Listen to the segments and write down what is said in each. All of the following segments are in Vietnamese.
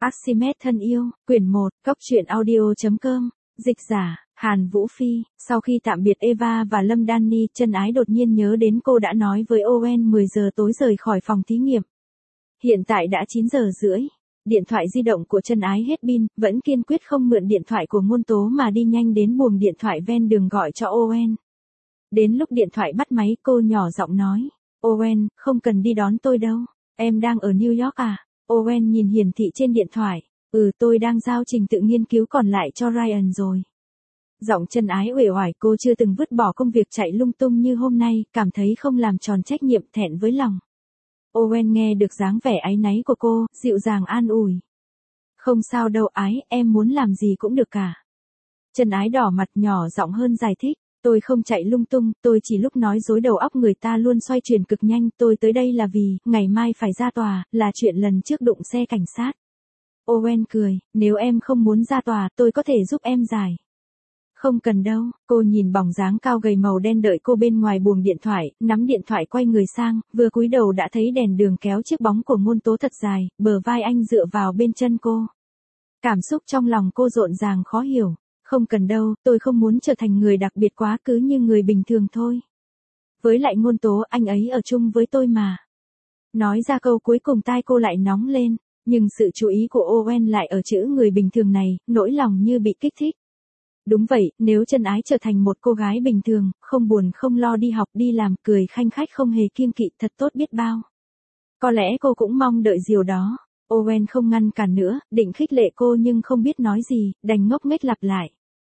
Archimedes thân yêu, quyển 1, Cốc truyện audio.com, dịch giả, Hàn Vũ Phi. Sau khi tạm biệt Eva và Lâm Danny, Chân Ái đột nhiên nhớ đến cô đã nói với Owen 10 giờ tối rời khỏi phòng thí nghiệm. Hiện tại đã 9 giờ rưỡi. Điện thoại di động của Chân Ái hết pin, vẫn kiên quyết không mượn điện thoại của Ngôn Tố mà đi nhanh đến buồng điện thoại ven đường gọi cho Owen. Đến lúc điện thoại bắt máy, cô nhỏ giọng nói, Owen, không cần đi đón tôi đâu, em đang ở New York à? Owen nhìn hiển thị trên điện thoại, tôi đang giao trình tự nghiên cứu còn lại cho Ryan rồi. Giọng Chân Ái uể oải, cô chưa từng vứt bỏ công việc chạy lung tung như hôm nay, cảm thấy không làm tròn trách nhiệm, thẹn với lòng. Owen nghe được dáng vẻ áy náy của cô, dịu dàng an ủi. Không sao đâu Ái, em muốn làm gì cũng được cả. Chân Ái đỏ mặt nhỏ giọng hơn giải thích, tôi không chạy lung tung, tôi chỉ lúc nói dối đầu óc người ta luôn xoay chuyển cực nhanh, tôi tới đây là vì, ngày mai phải ra tòa, là chuyện lần trước đụng xe cảnh sát. Owen cười, nếu em không muốn ra tòa, tôi có thể giúp em giải. Không cần đâu, cô nhìn bóng dáng cao gầy màu đen đợi cô bên ngoài buồng điện thoại, nắm điện thoại quay người sang, vừa cúi đầu đã thấy đèn đường kéo chiếc bóng của Ngôn Tố thật dài, bờ vai anh dựa vào bên chân cô. Cảm xúc trong lòng cô rộn ràng khó hiểu, không cần đâu, tôi không muốn trở thành người đặc biệt quá, cứ như người bình thường thôi. Với lại Ngôn Tố, anh ấy ở chung với tôi mà. Nói ra câu cuối cùng tai cô lại nóng lên, nhưng sự chú ý của Owen lại ở chữ người bình thường này, nỗi lòng như bị kích thích. Đúng vậy, nếu Chân Ái trở thành một cô gái bình thường, không buồn không lo đi học đi làm, cười khanh khách không hề kiêng kỵ, thật tốt biết bao. Có lẽ cô cũng mong đợi điều đó. Owen không ngăn cản nữa, định khích lệ cô nhưng không biết nói gì, đành ngốc nghếch lặp lại.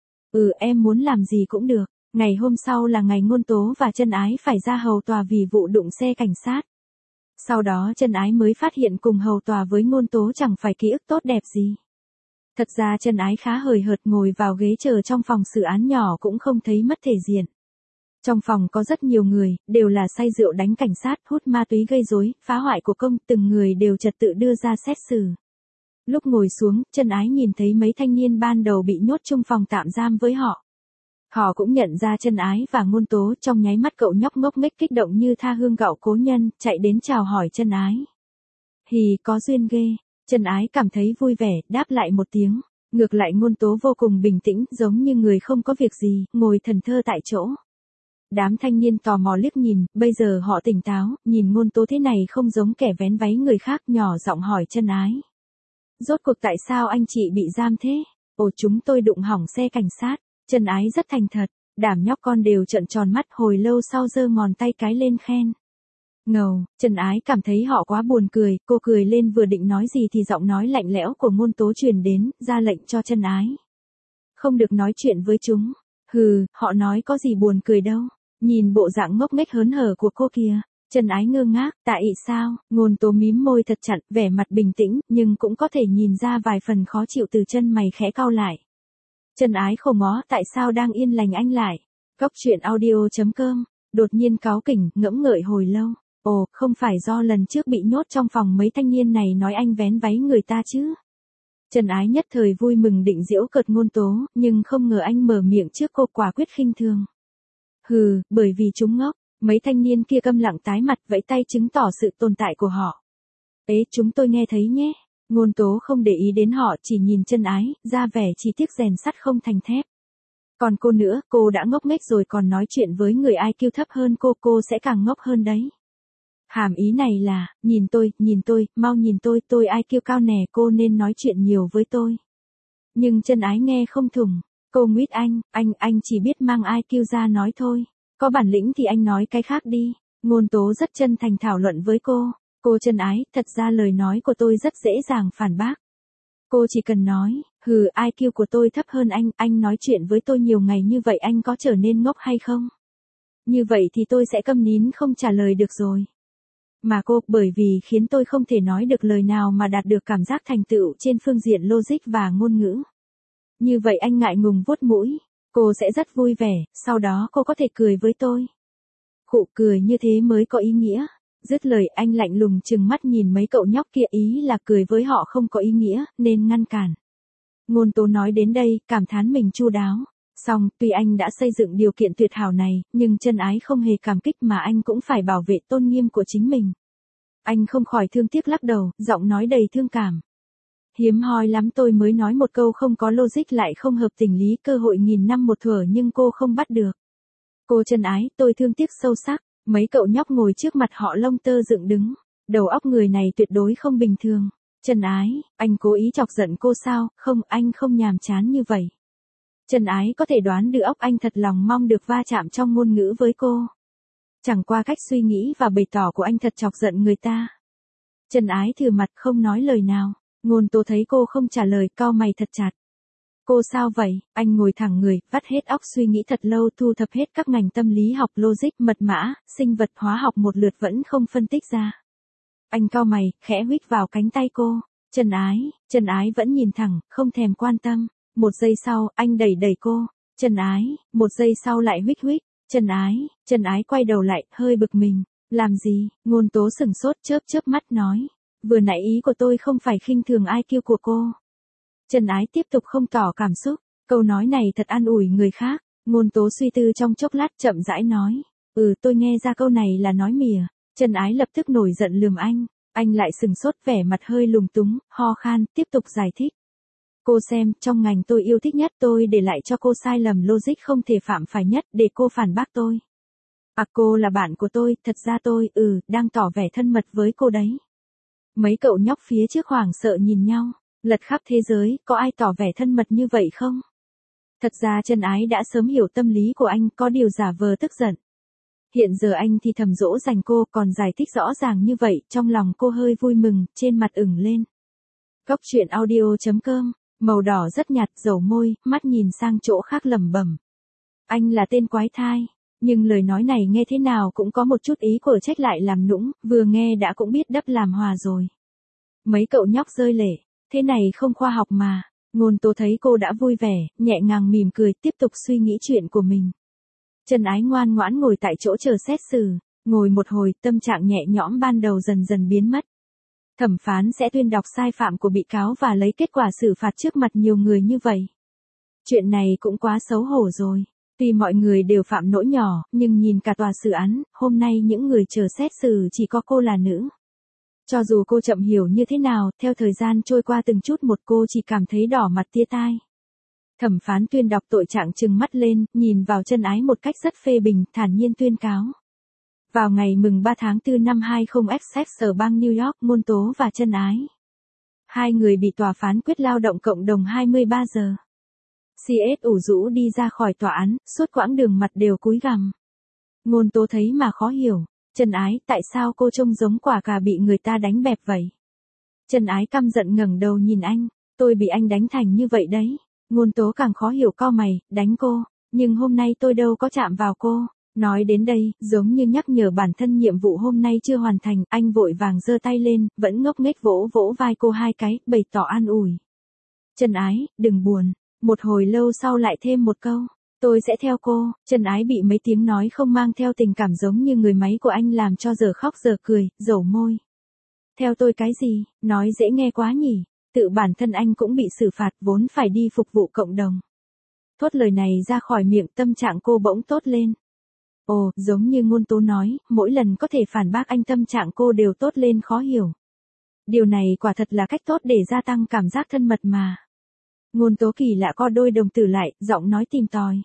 Em muốn làm gì cũng được. Ngày hôm sau là ngày Ngôn Tố và Chân Ái phải ra hầu tòa vì vụ đụng xe cảnh sát. Sau đó Chân Ái mới phát hiện cùng hầu tòa với Ngôn Tố chẳng phải ký ức tốt đẹp gì. Thật ra Chân Ái khá hời hợt ngồi vào ghế chờ trong phòng xử án nhỏ cũng không thấy mất thể diện. Trong phòng có rất nhiều người, đều là say rượu đánh cảnh sát, hút ma túy gây rối, phá hoại của công, từng người đều trật tự đưa ra xét xử. Lúc ngồi xuống, Chân Ái nhìn thấy mấy thanh niên ban đầu bị nhốt chung phòng tạm giam với họ. Họ cũng nhận ra Chân Ái và Ngôn Tố, trong nháy mắt cậu nhóc ngốc nghếch kích động như tha hương gạo cố nhân, chạy đến chào hỏi Chân Ái. Có duyên ghê. Chân Ái cảm thấy vui vẻ, đáp lại một tiếng. Ngược lại Ngôn Tố vô cùng bình tĩnh, giống như người không có việc gì, ngồi thẫn thờ tại chỗ. Đám thanh niên tò mò liếc nhìn, bây giờ họ tỉnh táo, nhìn Ngôn Tố thế này không giống kẻ vén váy người khác, nhỏ giọng hỏi Chân Ái. Rốt cuộc tại sao anh chị bị giam thế? Chúng tôi đụng hỏng xe cảnh sát. Chân Ái rất thành thật, đám nhóc con đều trợn tròn mắt, hồi lâu sau giơ ngón tay cái lên khen. Ngầu, Chân Ái cảm thấy họ quá buồn cười, cô cười lên vừa định nói gì thì giọng nói lạnh lẽo của Ngôn Tố truyền đến, ra lệnh cho Chân Ái. Không được nói chuyện với chúng. Họ nói có gì buồn cười đâu. Nhìn bộ dạng ngốc nghếch hớn hở của cô kìa. Chân Ái ngơ ngác, tại sao? Ngôn Tố mím môi thật chặt, vẻ mặt bình tĩnh, nhưng cũng có thể nhìn ra vài phần khó chịu từ chân mày khẽ cau lại. Chân Ái khổ ngó, tại sao đang yên lành anh lại? Cốc truyện audio.com, đột nhiên cáu kỉnh, ngẫm ngợi hồi lâu. Không phải do lần trước bị nhốt trong phòng mấy thanh niên này nói anh vén váy người ta chứ? Chân Ái nhất thời vui mừng định giễu cợt Ngôn Tố, nhưng không ngờ anh mở miệng trước cô quả quyết khinh thường. Bởi vì chúng ngốc. Mấy thanh niên kia câm lặng tái mặt, vẫy tay chứng tỏ sự tồn tại của họ. Chúng tôi nghe thấy nhé. Ngôn Tố không để ý đến họ, chỉ nhìn Chân Ái, ra vẻ chỉ tiếc rèn sắt không thành thép. Còn cô nữa, cô đã ngốc nghếch rồi còn nói chuyện với người IQ thấp hơn cô sẽ càng ngốc hơn đấy. Hàm ý này là, nhìn tôi, mau nhìn tôi IQ cao nè, cô nên nói chuyện nhiều với tôi. Nhưng Chân Ái nghe không thủng, cô nguyết anh chỉ biết mang IQ ra nói thôi. Có bản lĩnh thì anh nói cái khác đi. Ngôn Tố rất chân thành thảo luận với cô. Chân Ái, thật ra lời nói của tôi rất dễ dàng phản bác. Cô chỉ cần nói, IQ của tôi thấp hơn anh nói chuyện với tôi nhiều ngày như vậy anh có trở nên ngốc hay không? Như vậy thì tôi sẽ câm nín không trả lời được rồi. Mà bởi vì khiến tôi không thể nói được lời nào mà đạt được cảm giác thành tựu trên phương diện logic và ngôn ngữ. Như vậy anh ngại ngùng vuốt mũi. Cô sẽ rất vui vẻ, sau đó cô có thể cười với tôi. Cười như thế mới có ý nghĩa. Dứt lời anh lạnh lùng trừng mắt nhìn mấy cậu nhóc kia, ý là cười với họ không có ý nghĩa, nên ngăn cản. Ngôn Tố nói đến đây, cảm thán mình chu đáo. Song, tuy anh đã xây dựng điều kiện tuyệt hảo này, nhưng Chân Ái không hề cảm kích mà anh cũng phải bảo vệ tôn nghiêm của chính mình. Anh không khỏi thương tiếc lắc đầu, giọng nói đầy thương cảm. Hiếm hoi lắm tôi mới nói một câu không có logic lại không hợp tình lý, cơ hội nghìn năm một thuở nhưng cô không bắt được. Cô Chân Ái, tôi thương tiếc sâu sắc. Mấy cậu nhóc ngồi trước mặt họ lông tơ dựng đứng. Đầu óc người này tuyệt đối không bình thường. Chân Ái, anh cố ý chọc giận cô sao? Không, anh không nhàm chán như vậy. Chân Ái có thể đoán được óc anh thật lòng mong được va chạm trong ngôn ngữ với cô. Chẳng qua cách suy nghĩ và bày tỏ của anh thật chọc giận người ta. Chân Ái thử mặt không nói lời nào. Ngôn Tố thấy cô không trả lời, cau mày thật chặt. Cô sao vậy? Anh ngồi thẳng người, vắt hết óc suy nghĩ thật lâu, thu thập hết các ngành tâm lý học, logic, mật mã, sinh vật, hóa học một lượt vẫn không phân tích ra. Anh cau mày, khẽ huých vào cánh tay cô. Chân Ái vẫn nhìn thẳng, không thèm quan tâm. Một giây sau, anh đẩy đẩy cô. Chân Ái, một giây sau lại huých huých. Chân Ái quay đầu lại, hơi bực mình. Làm gì? Ngôn Tố sửng sốt, chớp chớp mắt nói. Vừa nãy ý của tôi không phải khinh thường IQ của cô. Chân Ái tiếp tục không tỏ cảm xúc. Câu nói này thật an ủi người khác. Ngôn Tố suy tư trong chốc lát chậm rãi nói. Tôi nghe ra câu này là nói mỉa. Chân Ái lập tức nổi giận lườm anh. Anh lại sừng sốt, vẻ mặt hơi lúng túng, ho khan, tiếp tục giải thích. Cô xem, trong ngành tôi yêu thích nhất, tôi để lại cho cô sai lầm logic không thể phạm phải nhất để cô phản bác tôi. Cô là bạn của tôi, thật ra tôi, đang tỏ vẻ thân mật với cô đấy. Mấy cậu nhóc phía trước hoảng sợ nhìn nhau, lật khắp thế giới, có ai tỏ vẻ thân mật như vậy không? Thật ra Chân Ái đã sớm hiểu tâm lý của anh, có điều giả vờ tức giận. Hiện giờ anh thì thầm dỗ dành cô, còn giải thích rõ ràng như vậy, trong lòng cô hơi vui mừng, trên mặt ửng lên. Cốc truyện audio.com, màu đỏ rất nhạt, dầu môi, mắt nhìn sang chỗ khác lẩm bẩm. Anh là tên quái thai, nhưng lời nói này nghe thế nào cũng có một chút ý của trách lại làm nũng, vừa nghe đã cũng biết đắp làm hòa rồi. Mấy cậu nhóc rơi lệ, thế này không khoa học mà. Ngôn Tố thấy cô đã vui vẻ, nhẹ nhàng mỉm cười, tiếp tục suy nghĩ chuyện của mình. Chân Ái ngoan ngoãn ngồi tại chỗ chờ xét xử, ngồi một hồi, tâm trạng nhẹ nhõm ban đầu dần dần biến mất. Thẩm phán sẽ tuyên đọc sai phạm của bị cáo và lấy kết quả xử phạt trước mặt nhiều người như vậy. Chuyện này cũng quá xấu hổ rồi. Tuy mọi người đều phạm lỗi nhỏ, nhưng nhìn cả tòa xử án, hôm nay những người chờ xét xử chỉ có cô là nữ. Cho dù cô chậm hiểu như thế nào, theo thời gian trôi qua từng chút một cô chỉ cảm thấy đỏ mặt tia tai. Thẩm phán tuyên đọc tội trạng trừng mắt lên, nhìn vào Chân Ái một cách rất phê bình, thản nhiên tuyên cáo. Vào ngày mừng 3 tháng 4 năm 20 FX sở bang New York, Ngôn Tố và Chân Ái. Hai người bị tòa phán quyết lao động cộng đồng 23 giờ. CS ủ rũ đi ra khỏi tòa án, suốt quãng đường mặt đều cúi gằm. Ngôn Tố thấy mà khó hiểu. Chân Ái, tại sao cô trông giống quả cà bị người ta đánh bẹp vậy? Chân Ái căm giận ngẩng đầu nhìn anh. Tôi bị anh đánh thành như vậy đấy. Ngôn Tố càng khó hiểu, cau mày, đánh cô. Nhưng hôm nay tôi đâu có chạm vào cô. Nói đến đây, giống như nhắc nhở bản thân nhiệm vụ hôm nay chưa hoàn thành, anh vội vàng giơ tay lên, vẫn ngốc nghếch vỗ vỗ vai cô hai cái, bày tỏ an ủi. Chân Ái, đừng buồn. Một hồi lâu sau lại thêm một câu. Tôi sẽ theo cô. Chân Ái bị mấy tiếng nói không mang theo tình cảm giống như người máy của anh làm cho giờ khóc giờ cười, dầu môi. Theo tôi cái gì, nói dễ nghe quá nhỉ. Tự bản thân anh cũng bị xử phạt, vốn phải đi phục vụ cộng đồng. Thốt lời này ra khỏi miệng, tâm trạng cô bỗng tốt lên. Giống như Ngôn Tố nói, mỗi lần có thể phản bác anh tâm trạng cô đều tốt lên khó hiểu. Điều này quả thật là cách tốt để gia tăng cảm giác thân mật mà. Ngôn Tố kỳ lạ co đôi đồng tử lại, giọng nói tìm tòi.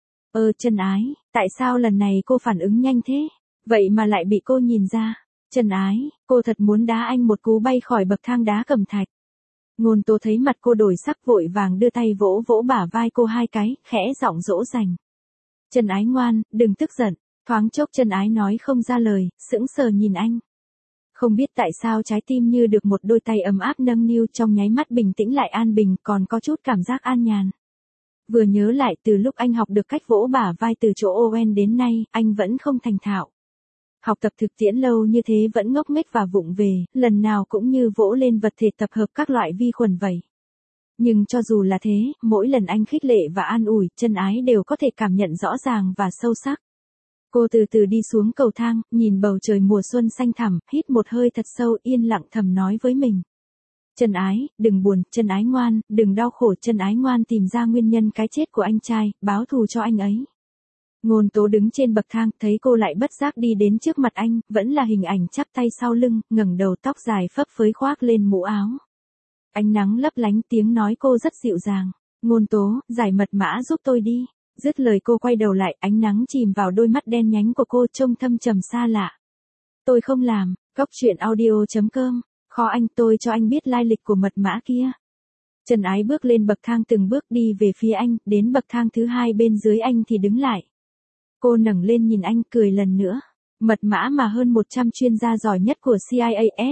Chân Ái, tại sao lần này cô phản ứng nhanh thế? Vậy mà lại bị cô nhìn ra. Chân Ái, cô thật muốn đá anh một cú bay khỏi bậc thang đá cẩm thạch. Ngôn Tố thấy mặt cô đổi sắc, vội vàng đưa tay vỗ vỗ bả vai cô hai cái, khẽ giọng dỗ dành. Chân Ái ngoan, đừng tức giận. Thoáng chốc Chân Ái nói không ra lời, sững sờ nhìn anh. Không biết tại sao trái tim như được một đôi tay ấm áp nâng niu, trong nháy mắt bình tĩnh lại an bình, còn có chút cảm giác an nhàn. Vừa nhớ lại từ lúc anh học được cách vỗ bả vai từ chỗ Owen đến nay, anh vẫn không thành thạo. Học tập thực tiễn lâu như thế vẫn ngốc nghếch và vụng về, lần nào cũng như vỗ lên vật thể tập hợp các loại vi khuẩn vậy. Nhưng cho dù là thế, mỗi lần anh khích lệ và an ủi, Chân Ái đều có thể cảm nhận rõ ràng và sâu sắc. Cô từ từ đi xuống cầu thang, nhìn bầu trời mùa xuân xanh thẳm, hít một hơi thật sâu, yên lặng thầm nói với mình. Chân Ái, đừng buồn, Chân Ái ngoan, đừng đau khổ, Chân Ái ngoan, tìm ra nguyên nhân cái chết của anh trai, báo thù cho anh ấy. Ngôn Tố đứng trên bậc thang, thấy cô lại bất giác đi đến trước mặt anh, vẫn là hình ảnh chắp tay sau lưng, ngẩng đầu, tóc dài phấp phới khoác lên mũ áo. Ánh nắng lấp lánh, tiếng nói cô rất dịu dàng. Ngôn Tố, giải mật mã giúp tôi đi. Dứt lời cô quay đầu lại, ánh nắng chìm vào đôi mắt đen nhánh của cô trông thâm trầm xa lạ. Tôi không làm. Góc truyện audio.com. Khó anh, tôi cho anh biết lai lịch của mật mã kia. Trần Ái bước lên bậc thang từng bước đi về phía anh, đến bậc thang thứ 2 bên dưới anh thì đứng lại. Cô ngẩng lên nhìn anh, cười lần nữa. Mật mã mà hơn 100 chuyên gia giỏi nhất của CIA,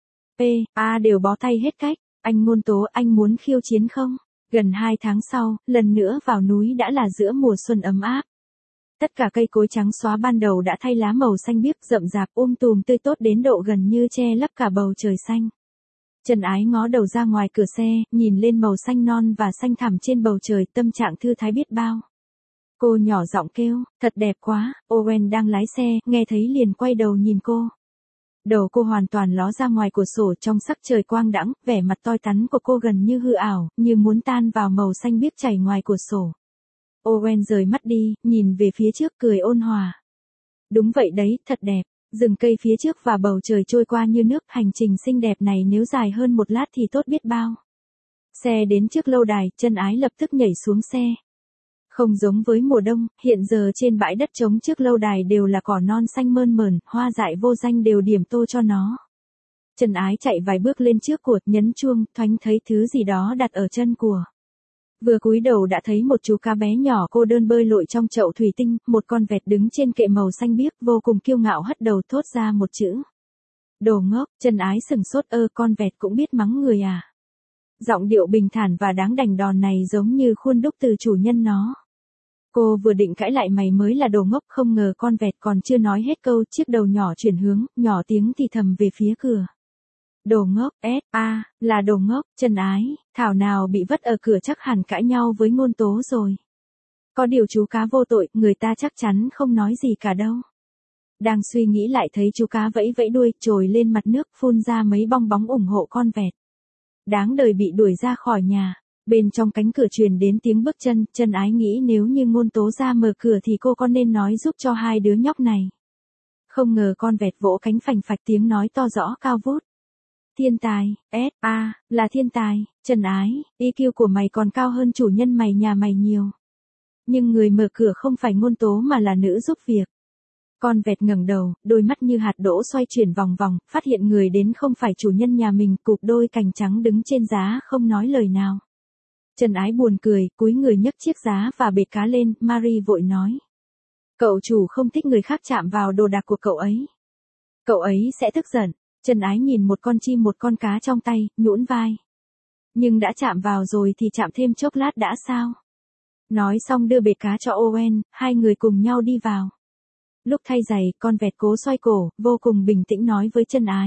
PA đều bó tay hết cách. Anh Ngôn Tố, anh muốn khiêu chiến không? Gần 2 tháng sau, lần nữa vào núi đã là giữa mùa xuân ấm áp. Tất cả cây cối trắng xóa ban đầu đã thay lá màu xanh biếc rậm rạp tùm tươi tốt đến độ gần như che lấp cả bầu trời xanh. Trần Ái ngó đầu ra ngoài cửa xe, nhìn lên màu xanh non và xanh thẳm trên bầu trời, tâm trạng thư thái biết bao. Cô nhỏ giọng kêu, thật đẹp quá. Owen đang lái xe, nghe thấy liền quay đầu nhìn cô. Đầu cô hoàn toàn ló ra ngoài cửa sổ trong sắc trời quang đãng, vẻ mặt toi tắn của cô gần như hư ảo, như muốn tan vào màu xanh biếc chảy ngoài cửa sổ. Owen rời mắt đi, nhìn về phía trước cười ôn hòa. Đúng vậy đấy, thật đẹp. Rừng cây phía trước và bầu trời trôi qua như nước, hành trình xinh đẹp này nếu dài hơn một lát thì tốt biết bao. Xe đến trước lâu đài, Trần Ái lập tức nhảy xuống xe. Không giống với mùa đông, hiện giờ trên bãi đất trống trước lâu đài đều là cỏ non xanh mơn mởn, hoa dại vô danh đều điểm tô cho nó. Trần Ái chạy vài bước lên trước của, nhấn chuông, thoáng thấy thứ gì đó đặt ở chân của. Vừa cúi đầu đã thấy một chú cá bé nhỏ cô đơn bơi lội trong chậu thủy tinh, một con vẹt đứng trên kệ màu xanh biếc, vô cùng kiêu ngạo hất đầu thốt ra một chữ. Đồ ngốc. Trần Ái sừng sốt, con vẹt cũng biết mắng người à? Giọng điệu bình thản và đáng đành đòn này giống như khuôn đúc từ chủ nhân nó. Cô vừa định cãi lại mày mới là đồ ngốc, không ngờ con vẹt còn chưa nói hết câu, chiếc đầu nhỏ chuyển hướng, nhỏ tiếng thì thầm về phía cửa. Đồ ngốc, là đồ ngốc. Trần Ái, thảo nào bị vất ở cửa chắc hẳn cãi nhau với Ngôn Tố rồi. Có điều chú cá vô tội, người ta chắc chắn không nói gì cả đâu. Đang suy nghĩ lại thấy chú cá vẫy vẫy đuôi, trồi lên mặt nước, phun ra mấy bong bóng ủng hộ con vẹt. Đáng đời bị đuổi ra khỏi nhà. Bên trong cánh cửa truyền đến tiếng bước chân, Trần Ái nghĩ nếu như Ngôn Tố ra mở cửa thì cô có nên nói giúp cho hai đứa nhóc này. Không ngờ con vẹt vỗ cánh phành phạch, tiếng nói to rõ cao vút. Thiên tài, là thiên tài. Trần Ái, EQ của mày còn cao hơn chủ nhân mày nhà mày nhiều. Nhưng người mở cửa không phải Ngôn Tố mà là nữ giúp việc. Con vẹt ngẩng đầu, đôi mắt như hạt đỗ xoay chuyển vòng vòng, phát hiện người đến không phải chủ nhân nhà mình, cụp đôi cành trắng đứng trên giá không nói lời nào. Trần Ái buồn cười, cúi người nhấc chiếc giá và bệt cá lên, Marie vội nói. Cậu chủ không thích người khác chạm vào đồ đạc của cậu ấy. Cậu ấy sẽ tức giận. Trần Ái nhìn một con chim một con cá trong tay, nhũn vai. Nhưng đã chạm vào rồi thì chạm thêm chốc lát đã sao? Nói xong đưa bệt cá cho Owen, hai người cùng nhau đi vào. Lúc thay giày, con vẹt cố xoay cổ, vô cùng bình tĩnh nói với Trần Ái.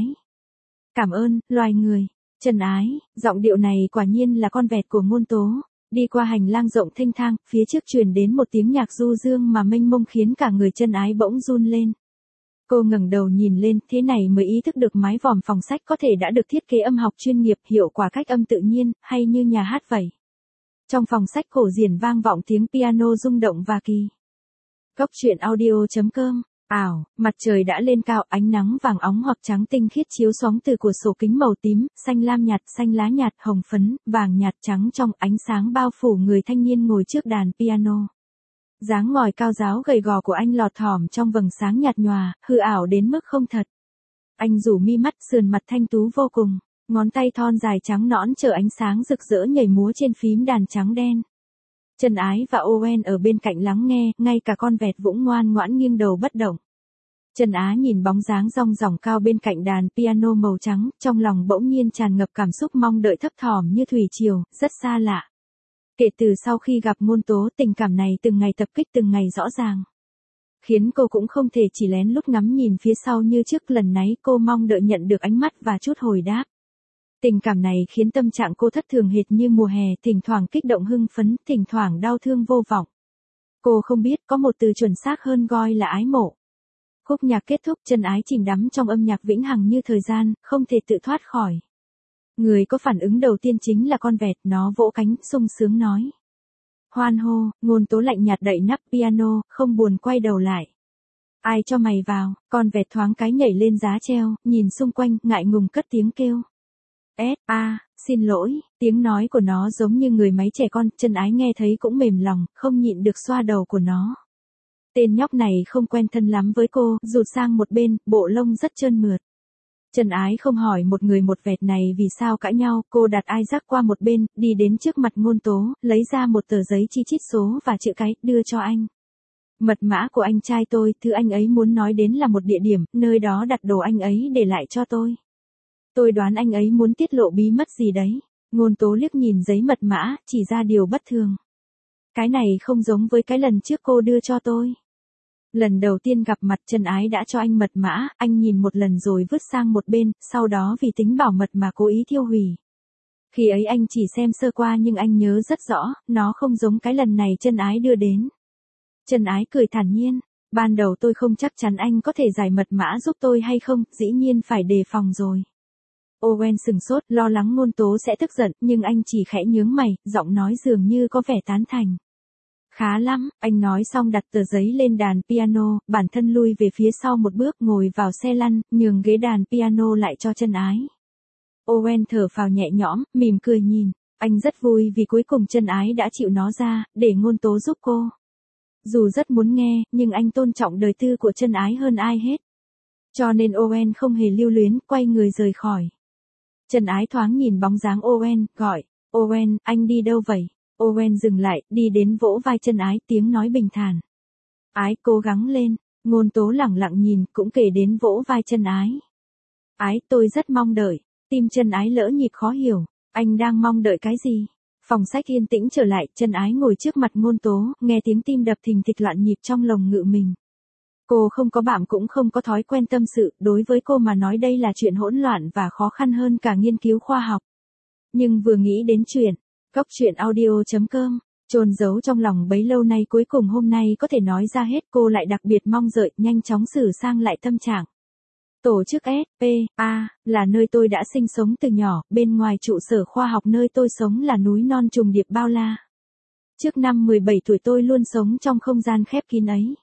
Cảm ơn, loài người. Trần Ái, giọng điệu này quả nhiên là con vẹt của Ngôn Tố. Đi qua hành lang rộng thênh thang, phía trước truyền đến một tiếng nhạc du dương mà mênh mông khiến cả người Trần Ái bỗng run lên. Cô ngẩng đầu nhìn lên, thế này mới ý thức được mái vòm phòng sách có thể đã được thiết kế âm học chuyên nghiệp, hiệu quả cách âm tự nhiên, hay như nhà hát vậy. Trong phòng sách cổ điển vang vọng tiếng piano rung động và kỳ. Góc truyện audio.com. Mặt trời đã lên cao, ánh nắng vàng óng hoặc trắng tinh khiết chiếu sóng từ cửa sổ kính màu tím, xanh lam nhạt, xanh lá nhạt, hồng phấn, vàng nhạt, trắng trong, ánh sáng bao phủ người thanh niên ngồi trước đàn piano. Dáng ngòi cao ráo gầy gò của anh lọt thỏm trong vầng sáng nhạt nhòa, hư ảo đến mức không thật. Anh rủ mi mắt, sườn mặt thanh tú vô cùng, ngón tay thon dài trắng nõn chờ ánh sáng rực rỡ nhảy múa trên phím đàn trắng đen. Trần Ái và Owen ở bên cạnh lắng nghe, ngay cả con vẹt cũng ngoan ngoãn nghiêng đầu bất động. Trần Á nhìn bóng dáng rong ròng cao bên cạnh đàn piano màu trắng, trong lòng bỗng nhiên tràn ngập cảm xúc mong đợi thấp thỏm như thủy triều, rất xa lạ. Kể từ sau khi gặp Ngôn Tố, tình cảm này từng ngày tập kích từng ngày rõ ràng. Khiến cô cũng không thể chỉ lén lút ngắm nhìn phía sau như trước, lần nãy cô mong đợi nhận được ánh mắt và chút hồi đáp. Tình cảm này khiến tâm trạng cô thất thường hệt như mùa hè, thỉnh thoảng kích động hưng phấn, thỉnh thoảng đau thương vô vọng. Cô không biết có một từ chuẩn xác hơn gọi là ái mộ. Khúc nhạc kết thúc, Trần Ái chìm đắm trong âm nhạc vĩnh hằng như thời gian, không thể tự thoát khỏi. Người có phản ứng đầu tiên chính là con vẹt, nó vỗ cánh, sung sướng nói. Hoan hô. Ngôn Tố lạnh nhạt đậy nắp piano, không buồn quay đầu lại. Ai cho mày vào? Con vẹt thoáng cái nhảy lên giá treo, nhìn xung quanh, ngại ngùng cất tiếng kêu. Xin lỗi, tiếng nói của nó giống như người máy trẻ con, Chân Ái nghe thấy cũng mềm lòng, không nhịn được xoa đầu của nó. Tên nhóc này không quen thân lắm với cô, rụt sang một bên, bộ lông rất trơn mượt. Chân Ái không hỏi một người một vẹt này vì sao cãi nhau, cô đặt Isaac qua một bên, đi đến trước mặt Ngôn Tố, lấy ra một tờ giấy chi chít số và chữ cái, đưa cho anh. Mật mã của anh trai tôi, thứ anh ấy muốn nói đến là một địa điểm, nơi đó đặt đồ anh ấy để lại cho tôi. Tôi đoán anh ấy muốn tiết lộ bí mật gì đấy. Ngôn Tố liếc nhìn giấy mật mã, chỉ ra điều bất thường. Cái này không giống với cái lần trước cô đưa cho tôi. Lần đầu tiên gặp mặt Chân Ái đã cho anh mật mã, anh nhìn một lần rồi vứt sang một bên, sau đó vì tính bảo mật mà cố ý thiêu hủy. Khi ấy anh chỉ xem sơ qua nhưng anh nhớ rất rõ, nó không giống cái lần này Chân Ái đưa đến. Chân Ái cười thản nhiên, ban đầu tôi không chắc chắn anh có thể giải mật mã giúp tôi hay không, dĩ nhiên phải đề phòng rồi. Owen sừng sốt, lo lắng Ngôn Tố sẽ tức giận, nhưng anh chỉ khẽ nhướng mày, giọng nói dường như có vẻ tán thành. Khá lắm, anh nói xong đặt tờ giấy lên đàn piano, bản thân lui về phía sau một bước ngồi vào xe lăn, nhường ghế đàn piano lại cho Chân Ái. Owen thở phào nhẹ nhõm, mỉm cười nhìn, anh rất vui vì cuối cùng Chân Ái đã chịu nó ra, để Ngôn Tố giúp cô. Dù rất muốn nghe, nhưng anh tôn trọng đời tư của Chân Ái hơn ai hết. Cho nên Owen không hề lưu luyến, quay người rời khỏi. Chân Ái thoáng nhìn bóng dáng Owen, gọi, Owen, anh đi đâu vậy? Owen dừng lại, đi đến vỗ vai Chân Ái, tiếng nói bình thản. Ái, cố gắng lên. Ngôn Tố lẳng lặng nhìn, cũng kể đến vỗ vai Chân Ái. Ái, tôi rất mong đợi. Tim Chân Ái lỡ nhịp khó hiểu. Anh đang mong đợi cái gì? Phòng sách yên tĩnh trở lại, Chân Ái ngồi trước mặt Ngôn Tố, nghe tiếng tim đập thình thịch loạn nhịp trong lồng ngực mình. Cô không có bạn cũng không có thói quen tâm sự, đối với cô mà nói đây là chuyện hỗn loạn và khó khăn hơn cả nghiên cứu khoa học. Nhưng vừa nghĩ đến chuyện, Góc Truyện Audio.com, chôn giấu trong lòng bấy lâu nay cuối cùng hôm nay có thể nói ra hết, cô lại đặc biệt mong đợi, nhanh chóng xử sang lại tâm trạng. Tổ chức S.P.A. là nơi tôi đã sinh sống từ nhỏ, bên ngoài trụ sở khoa học nơi tôi sống là núi non trùng điệp bao la. Trước năm 17 tuổi tôi luôn sống trong không gian khép kín ấy.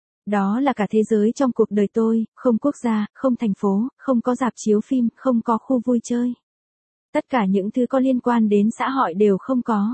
Đó là cả thế giới trong cuộc đời tôi, không quốc gia, không thành phố, không có rạp chiếu phim, không có khu vui chơi. Tất cả những thứ có liên quan đến xã hội đều không có.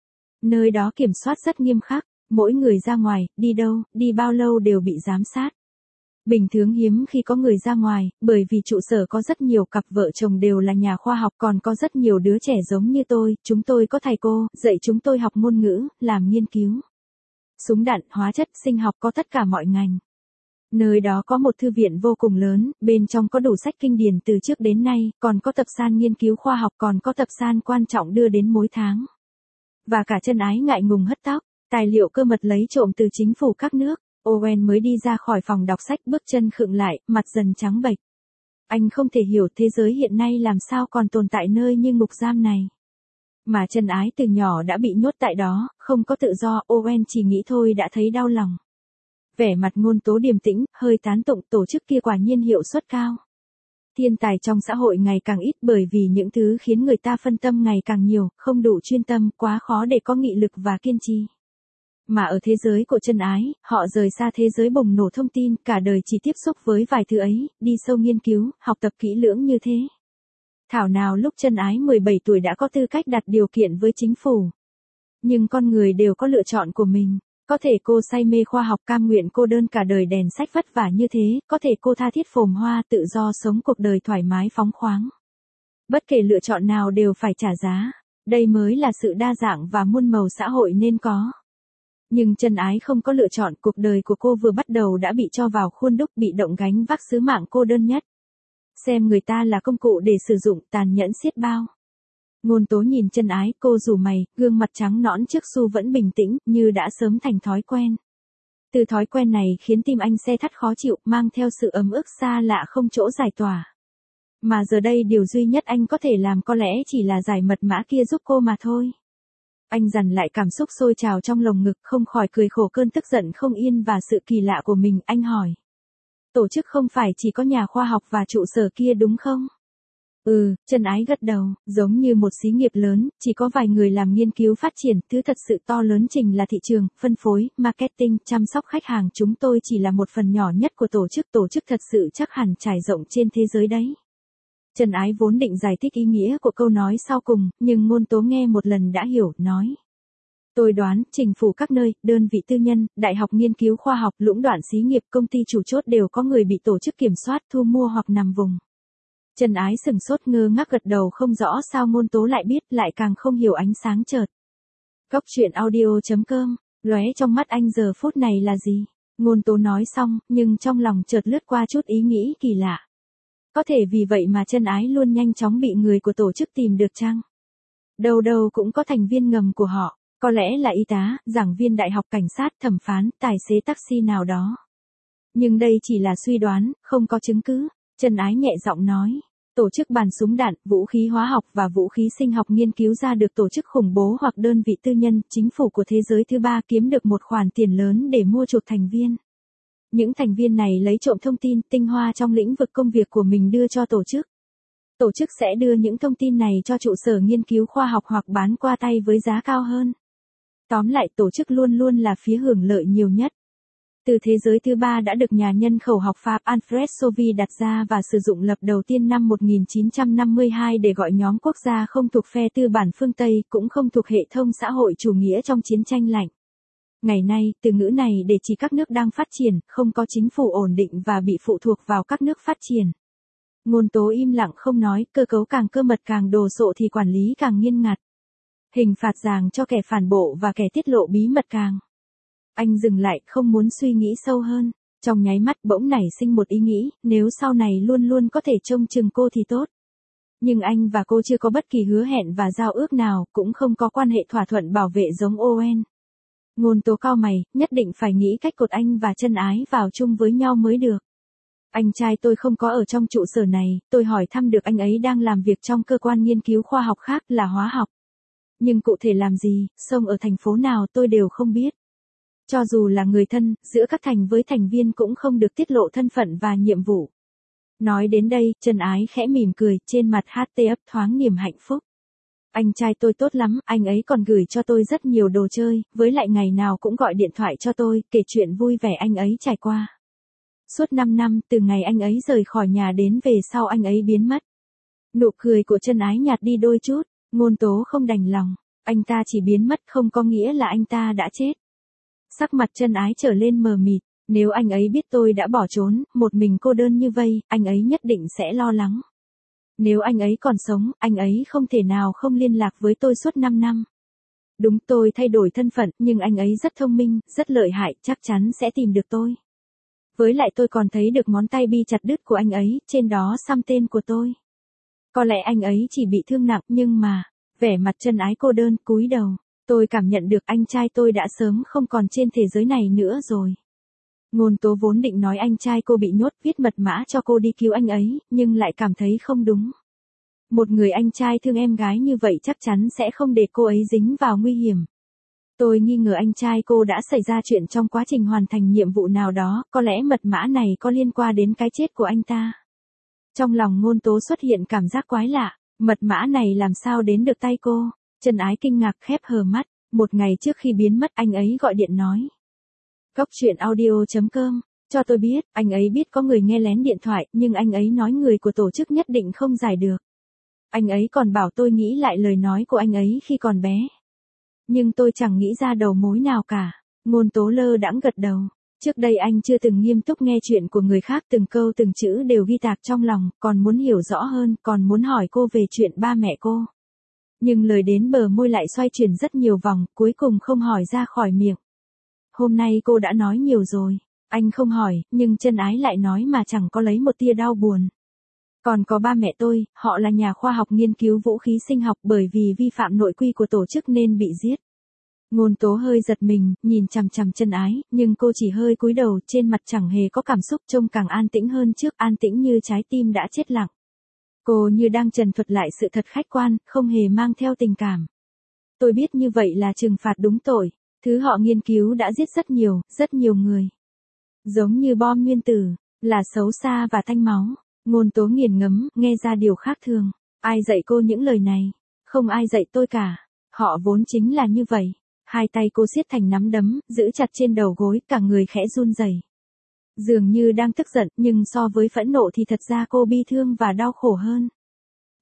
Nơi đó kiểm soát rất nghiêm khắc, mỗi người ra ngoài, đi đâu, đi bao lâu đều bị giám sát. Bình thường hiếm khi có người ra ngoài, bởi vì trụ sở có rất nhiều cặp vợ chồng đều là nhà khoa học, còn có rất nhiều đứa trẻ giống như tôi, chúng tôi có thầy cô, dạy chúng tôi học ngôn ngữ, làm nghiên cứu. Súng đạn, hóa chất, sinh học có tất cả mọi ngành. Nơi đó có một thư viện vô cùng lớn, bên trong có đủ sách kinh điển từ trước đến nay, còn có tập san nghiên cứu khoa học, còn có tập san quan trọng đưa đến mỗi tháng. Và cả Chân Ái ngại ngùng hất tóc, tài liệu cơ mật lấy trộm từ chính phủ các nước. Owen mới đi ra khỏi phòng đọc sách, bước chân khựng lại, mặt dần trắng bệch. Anh không thể hiểu thế giới hiện nay làm sao còn tồn tại nơi như ngục giam này. Mà Chân Ái từ nhỏ đã bị nhốt tại đó, không có tự do, Owen chỉ nghĩ thôi đã thấy đau lòng. Vẻ mặt Ngôn Tố điềm tĩnh, hơi tán tụng, tổ chức kia quả nhiên hiệu suất cao. Thiên tài trong xã hội ngày càng ít bởi vì những thứ khiến người ta phân tâm ngày càng nhiều, không đủ chuyên tâm, quá khó để có nghị lực và kiên trì. Mà ở thế giới của Chân Ái, họ rời xa thế giới bùng nổ thông tin, cả đời chỉ tiếp xúc với vài thứ ấy, đi sâu nghiên cứu, học tập kỹ lưỡng như thế. Thảo nào lúc Chân Ái 17 tuổi đã có tư cách đặt điều kiện với chính phủ. Nhưng con người đều có lựa chọn của mình. Có thể cô say mê khoa học cam nguyện cô đơn cả đời đèn sách vất vả như thế, có thể cô tha thiết phồn hoa tự do sống cuộc đời thoải mái phóng khoáng. Bất kể lựa chọn nào đều phải trả giá. Đây mới là sự đa dạng và muôn màu xã hội nên có. Nhưng Chân Ái không có lựa chọn, cuộc đời của cô vừa bắt đầu đã bị cho vào khuôn đúc, bị động gánh vác sứ mạng cô đơn nhất. Xem người ta là công cụ để sử dụng, tàn nhẫn xiết bao. Ngôn Tố nhìn Chân Ái, cô rủ mày, gương mặt trắng nõn trước xu vẫn bình tĩnh, như đã sớm thành thói quen. Từ thói quen này khiến tim anh se thắt khó chịu, mang theo sự ấm ức xa lạ không chỗ giải tỏa. Mà giờ đây điều duy nhất anh có thể làm có lẽ chỉ là giải mật mã kia giúp cô mà thôi. Anh dằn lại cảm xúc sôi trào trong lồng ngực, không khỏi cười khổ cơn tức giận không yên và sự kỳ lạ của mình, anh hỏi. Tổ chức không phải chỉ có nhà khoa học và trụ sở kia đúng không? Chân Ái gật đầu, giống như một xí nghiệp lớn, chỉ có vài người làm nghiên cứu phát triển, thứ thật sự to lớn trình là thị trường, phân phối, marketing, chăm sóc khách hàng, chúng tôi chỉ là một phần nhỏ nhất của tổ chức thật sự chắc hẳn trải rộng trên thế giới đấy. Trần Ái vốn định giải thích ý nghĩa của câu nói sau cùng, nhưng Ngôn Tố nghe một lần đã hiểu, nói. Tôi đoán, chính phủ các nơi, đơn vị tư nhân, đại học nghiên cứu khoa học, lũng đoạn xí nghiệp, công ty chủ chốt đều có người bị tổ chức kiểm soát, thu mua hoặc nằm vùng. Trần Ái sừng sốt ngơ ngác gật đầu, không rõ sao Ngôn Tố lại biết, lại càng không hiểu ánh sáng chợt. Góc chuyện audio.com, lóe trong mắt anh giờ phút này là gì? Ngôn Tố nói xong, nhưng trong lòng chợt lướt qua chút ý nghĩ kỳ lạ. Có thể vì vậy mà Trần Ái luôn nhanh chóng bị người của tổ chức tìm được chăng? Đâu đâu cũng có thành viên ngầm của họ, có lẽ là y tá, giảng viên đại học, cảnh sát, thẩm phán, tài xế taxi nào đó. Nhưng đây chỉ là suy đoán, không có chứng cứ. Trần Ái nhẹ giọng nói. Tổ chức bàn súng đạn, vũ khí hóa học và vũ khí sinh học nghiên cứu ra được tổ chức khủng bố hoặc đơn vị tư nhân, chính phủ của thế giới thứ ba kiếm được một khoản tiền lớn để mua chuộc thành viên. Những thành viên này lấy trộm thông tin, tinh hoa trong lĩnh vực công việc của mình đưa cho tổ chức. Tổ chức sẽ đưa những thông tin này cho trụ sở nghiên cứu khoa học hoặc bán qua tay với giá cao hơn. Tóm lại, tổ chức luôn luôn là phía hưởng lợi nhiều nhất. Từ thế giới thứ ba đã được nhà nhân khẩu học Pháp Alfred Sauvy đặt ra và sử dụng lập đầu tiên năm 1952 để gọi nhóm quốc gia không thuộc phe tư bản phương Tây, cũng không thuộc hệ thống xã hội chủ nghĩa trong chiến tranh lạnh. Ngày nay, từ ngữ này để chỉ các nước đang phát triển, không có chính phủ ổn định và bị phụ thuộc vào các nước phát triển. Ngôn Tố im lặng không nói, cơ cấu càng cơ mật càng đồ sộ thì quản lý càng nghiêm ngặt. Hình phạt dàng cho kẻ phản bộ và kẻ tiết lộ bí mật càng. Anh dừng lại, không muốn suy nghĩ sâu hơn. Trong nháy mắt bỗng nảy sinh một ý nghĩ, nếu sau này luôn luôn có thể trông chừng cô thì tốt. Nhưng anh và cô chưa có bất kỳ hứa hẹn và giao ước nào, cũng không có quan hệ thỏa thuận bảo vệ giống Owen. Ngôn Tố cau mày, nhất định phải nghĩ cách cột anh và Trần Ái vào chung với nhau mới được. Anh trai tôi không có ở trong trụ sở này, tôi hỏi thăm được anh ấy đang làm việc trong cơ quan nghiên cứu khoa học khác là hóa học. Nhưng cụ thể làm gì, sông ở thành phố nào tôi đều không biết. Cho dù là người thân, giữa các thành với thành viên cũng không được tiết lộ thân phận và nhiệm vụ. Nói đến đây, Trần Ái khẽ mỉm cười, trên mặt HT ấp thoáng niềm hạnh phúc. Anh trai tôi tốt lắm, anh ấy còn gửi cho tôi rất nhiều đồ chơi, với lại ngày nào cũng gọi điện thoại cho tôi, kể chuyện vui vẻ anh ấy trải qua. Suốt 5 năm, từ ngày anh ấy rời khỏi nhà đến về sau anh ấy biến mất. Nụ cười của Trần Ái nhạt đi đôi chút, Ngôn Tố không đành lòng. Anh ta chỉ biến mất không có nghĩa là anh ta đã chết. Sắc mặt Trần Ái trở lên mờ mịt, nếu anh ấy biết tôi đã bỏ trốn, một mình cô đơn như vây, anh ấy nhất định sẽ lo lắng. Nếu anh ấy còn sống, anh ấy không thể nào không liên lạc với tôi suốt 5 năm. Đúng, tôi thay đổi thân phận, nhưng anh ấy rất thông minh, rất lợi hại, chắc chắn sẽ tìm được tôi. Với lại tôi còn thấy được ngón tay bi chặt đứt của anh ấy, trên đó xăm tên của tôi. Có lẽ anh ấy chỉ bị thương nặng, nhưng mà, vẻ mặt Trần Ái cô đơn, cúi đầu. Tôi cảm nhận được anh trai tôi đã sớm không còn trên thế giới này nữa rồi. Ngôn Tố vốn định nói anh trai cô bị nhốt, viết mật mã cho cô đi cứu anh ấy, nhưng lại cảm thấy không đúng. Một người anh trai thương em gái như vậy chắc chắn sẽ không để cô ấy dính vào nguy hiểm. Tôi nghi ngờ anh trai cô đã xảy ra chuyện trong quá trình hoàn thành nhiệm vụ nào đó, có lẽ mật mã này có liên quan đến cái chết của anh ta. Trong lòng Ngôn Tố xuất hiện cảm giác quái lạ, mật mã này làm sao đến được tay cô? Trần Ái kinh ngạc khép hờ mắt, một ngày trước khi biến mất anh ấy gọi điện nói. Góc chuyện audio.com, cho tôi biết, anh ấy biết có người nghe lén điện thoại, nhưng anh ấy nói người của tổ chức nhất định không giải được. Anh ấy còn bảo tôi nghĩ lại lời nói của anh ấy khi còn bé. Nhưng tôi chẳng nghĩ ra đầu mối nào cả. Ngôn Tố lơ đãng gật đầu. Trước đây anh chưa từng nghiêm túc nghe chuyện của người khác, từng câu từng chữ đều ghi tạc trong lòng, còn muốn hiểu rõ hơn, còn muốn hỏi cô về chuyện ba mẹ cô. Nhưng lời đến bờ môi lại xoay chuyển rất nhiều vòng, cuối cùng không hỏi ra khỏi miệng. Hôm nay cô đã nói nhiều rồi. Anh không hỏi, nhưng Trần Ái lại nói mà chẳng có lấy một tia đau buồn. Còn có ba mẹ tôi, họ là nhà khoa học nghiên cứu vũ khí sinh học, bởi vì vi phạm nội quy của tổ chức nên bị giết. Ngôn Tố hơi giật mình, nhìn chằm chằm Trần Ái, nhưng cô chỉ hơi cúi đầu, trên mặt chẳng hề có cảm xúc, trông càng an tĩnh hơn trước, an tĩnh như trái tim đã chết lặng. Cô như đang trần thuật lại sự thật khách quan, không hề mang theo tình cảm. Tôi biết như vậy là trừng phạt đúng tội, thứ họ nghiên cứu đã giết rất nhiều người. Giống như bom nguyên tử, là xấu xa và tanh máu. Ngôn Tố nghiền ngẫm, nghe ra điều khác thường. Ai dạy cô những lời này? Không ai dạy tôi cả. Họ vốn chính là như vậy. Hai tay cô siết thành nắm đấm, giữ chặt trên đầu gối, cả người khẽ run rẩy. Dường như đang tức giận, nhưng so với phẫn nộ thì thật ra cô bi thương và đau khổ hơn.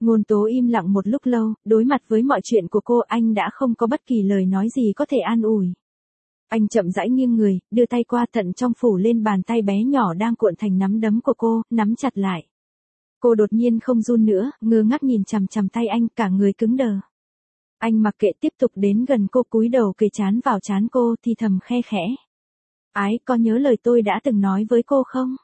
Ngôn Tố im lặng một lúc lâu, đối mặt với mọi chuyện của cô anh đã không có bất kỳ lời nói gì có thể an ủi. Anh chậm rãi nghiêng người, đưa tay qua tận trong phủ lên bàn tay bé nhỏ đang cuộn thành nắm đấm của cô, nắm chặt lại. Cô đột nhiên không run nữa, ngơ ngác nhìn chằm chằm tay anh, cả người cứng đờ. Anh mặc kệ tiếp tục đến gần cô, cúi đầu kề trán vào trán cô, thì thầm khe khẽ. Ái, có nhớ lời tôi đã từng nói với cô không?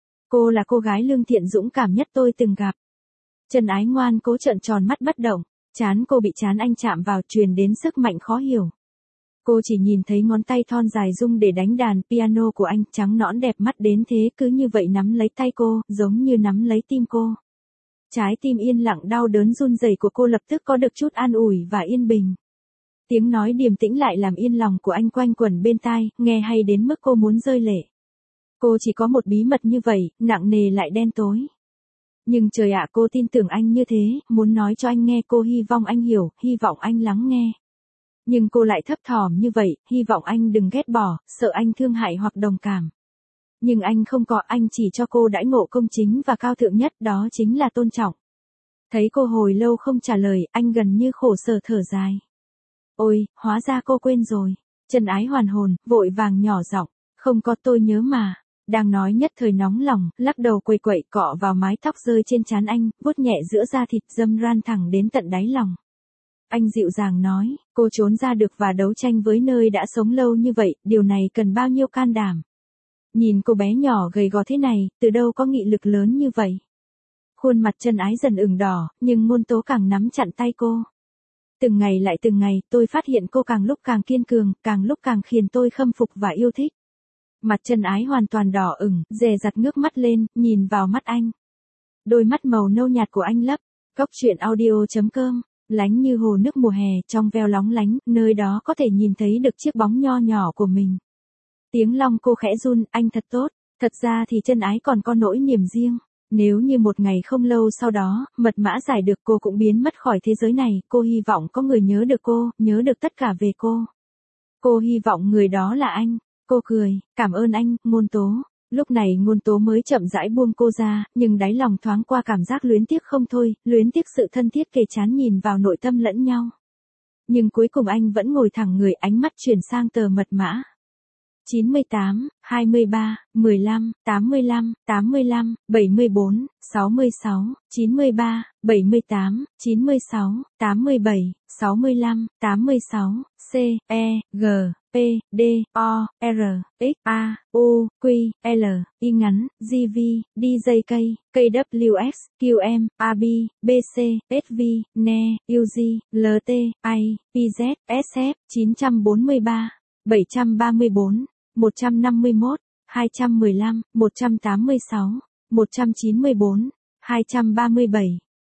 Cô là cô gái lương thiện dũng cảm nhất tôi từng gặp. Trần Ái ngoan cố trợn tròn mắt bất động, trán cô bị trán anh chạm vào truyền đến sức mạnh khó hiểu. Cô chỉ nhìn thấy ngón tay thon dài dung để đánh đàn piano của anh, trắng nõn đẹp mắt đến thế, cứ như vậy nắm lấy tay cô, giống như nắm lấy tim cô. Trái tim yên lặng đau đớn run rẩy của cô lập tức có được chút an ủi và yên bình. Tiếng nói điềm tĩnh lại làm yên lòng của anh quanh quẩn bên tai, nghe hay đến mức cô muốn rơi lệ. Cô chỉ có một bí mật như vậy, nặng nề lại đen tối. Nhưng trời ạ, cô tin tưởng anh như thế, muốn nói cho anh nghe, cô hy vọng anh hiểu, hy vọng anh lắng nghe. Nhưng cô lại thấp thỏm như vậy, hy vọng anh đừng ghét bỏ, sợ anh thương hại hoặc đồng cảm. Nhưng anh không có, anh chỉ cho cô đãi ngộ công chính và cao thượng nhất, đó chính là tôn trọng. Thấy cô hồi lâu không trả lời, anh gần như khổ sở thở dài. Ôi, hóa ra cô quên rồi. Trần Ái hoàn hồn, vội vàng nhỏ giọng, không có, tôi nhớ mà. Đang nói nhất thời nóng lòng, lắc đầu quầy quậy cọ vào mái tóc rơi trên trán anh, vuốt nhẹ giữa da thịt dâm ran thẳng đến tận đáy lòng. Anh dịu dàng nói, cô trốn ra được và đấu tranh với nơi đã sống lâu như vậy, điều này cần bao nhiêu can đảm. Nhìn cô bé nhỏ gầy gò thế này, từ đâu có nghị lực lớn như vậy. Khuôn mặt Trần Ái dần ửng đỏ, nhưng Ngôn Tố càng nắm chặt tay cô. Từng ngày lại từng ngày, tôi phát hiện cô càng lúc càng kiên cường, càng lúc càng khiến tôi khâm phục và yêu thích. Mặt Trần Ái hoàn toàn đỏ ửng, dè dặt ngước mắt lên, nhìn vào mắt anh. Đôi mắt màu nâu nhạt của anh lấp, Cốc Truyện Audio.com, lánh như hồ nước mùa hè, trong veo lóng lánh, nơi đó có thể nhìn thấy được chiếc bóng nho nhỏ của mình. Tiếng lòng cô khẽ run, anh thật tốt, thật ra thì Trần Ái còn có nỗi niềm riêng. Nếu như một ngày không lâu sau đó, mật mã giải được, cô cũng biến mất khỏi thế giới này, cô hy vọng có người nhớ được cô, nhớ được tất cả về cô. Cô hy vọng người đó là anh. Cô cười, cảm ơn anh, Ngôn Tố. Lúc này Ngôn Tố mới chậm rãi buông cô ra, nhưng đáy lòng thoáng qua cảm giác luyến tiếc không thôi, luyến tiếc sự thân thiết kề chán nhìn vào nội tâm lẫn nhau. Nhưng cuối cùng anh vẫn ngồi thẳng người, ánh mắt chuyển sang tờ mật mã. 98, 23, 15, 85, 85, 74, 66, 93, 78, 96, 87, 65, 86, C, E, G, P, D, O, R, X, A, U, Q, L, Y ngắn, G V, D J K, KWX, QM, AB, BC, SV, NE, UG, LT, I, PZ, SF, 943, 734, 151, 215, 186, 194, 237,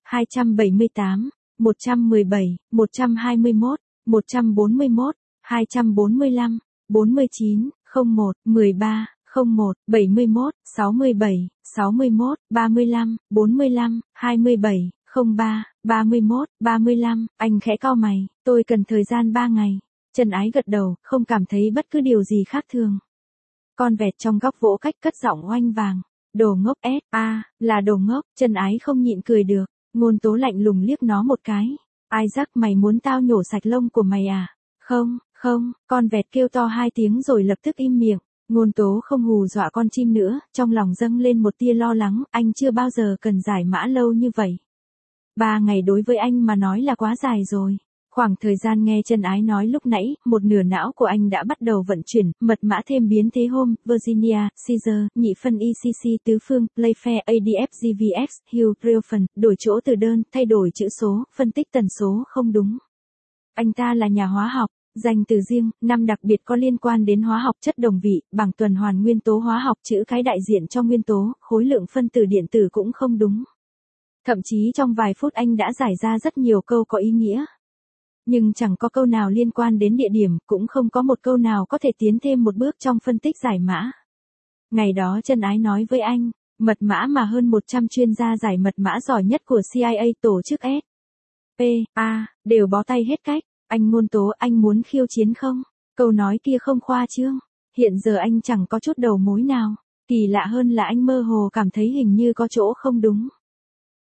278, 117, 121, 141, 245, 49, 01, 13, 01, 71, 67, 61, 35, 45, 27, 03, 31, 35, anh khẽ cau mày, tôi cần thời gian 3 ngày. Trần Ái gật đầu, không cảm thấy bất cứ điều gì khác thường. Con vẹt trong góc vỗ cách cất giọng oanh vàng. Đồ ngốc là đồ ngốc, Trần Ái không nhịn cười được. Ngôn Tố lạnh lùng liếc nó một cái. Isaac, mày muốn tao nhổ sạch lông của mày à? Không, không, con vẹt kêu to 2 tiếng rồi lập tức im miệng. Ngôn Tố không hù dọa con chim nữa, trong lòng dâng lên một tia lo lắng, anh chưa bao giờ cần giải mã lâu như vậy. 3 ngày đối với anh mà nói là quá dài rồi. Khoảng thời gian nghe Trần Ái nói lúc nãy, một nửa não của anh đã bắt đầu vận chuyển, mật mã thêm biến thế hôm, Virginia, Caesar, nhị phân ECC tứ phương, Playfair ADF GVX, Hugh, Riofen, đổi chỗ từ đơn, thay đổi chữ số, phân tích tần số không đúng. Anh ta là nhà hóa học, dành từ riêng, năm đặc biệt có liên quan đến hóa học chất đồng vị, bảng tuần hoàn nguyên tố hóa học chữ cái đại diện cho nguyên tố, khối lượng phân tử điện tử cũng không đúng. Thậm chí trong vài phút anh đã giải ra rất nhiều câu có ý nghĩa. Nhưng chẳng có câu nào liên quan đến địa điểm, cũng không có một câu nào có thể tiến thêm một bước trong phân tích giải mã. Ngày đó Trần Ái nói với anh, mật mã mà hơn 100 chuyên gia giải mật mã giỏi nhất của CIA, tổ chức S, P, A, đều bó tay hết cách. Anh Ngôn Tố, anh muốn khiêu chiến không? Câu nói kia không khoa trương. Hiện giờ anh chẳng có chút đầu mối nào. Kỳ lạ hơn là anh mơ hồ cảm thấy hình như có chỗ không đúng.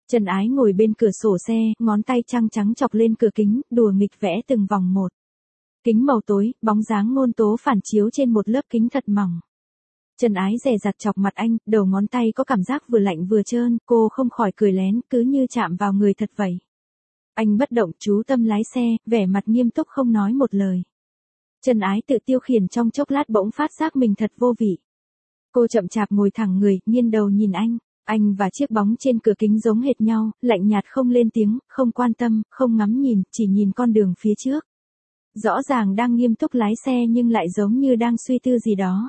Trần Ái ngồi bên cửa sổ xe, ngón tay trắng trắng chọc lên cửa kính, đùa nghịch vẽ từng vòng một. Kính màu tối, bóng dáng Ngôn Tố phản chiếu trên một lớp kính thật mỏng. Trần Ái dè dặt chọc mặt anh, đầu ngón tay có cảm giác vừa lạnh vừa trơn, cô không khỏi cười lén, cứ như chạm vào người thật vậy. Anh bất động chú tâm lái xe, vẻ mặt nghiêm túc không nói một lời. Trần Ái tự tiêu khiển trong chốc lát bỗng phát giác mình thật vô vị. Cô chậm chạp ngồi thẳng người, nghiêng đầu nhìn anh và chiếc bóng trên cửa kính giống hệt nhau, lạnh nhạt không lên tiếng, không quan tâm, không ngắm nhìn, chỉ nhìn con đường phía trước. Rõ ràng đang nghiêm túc lái xe nhưng lại giống như đang suy tư gì đó.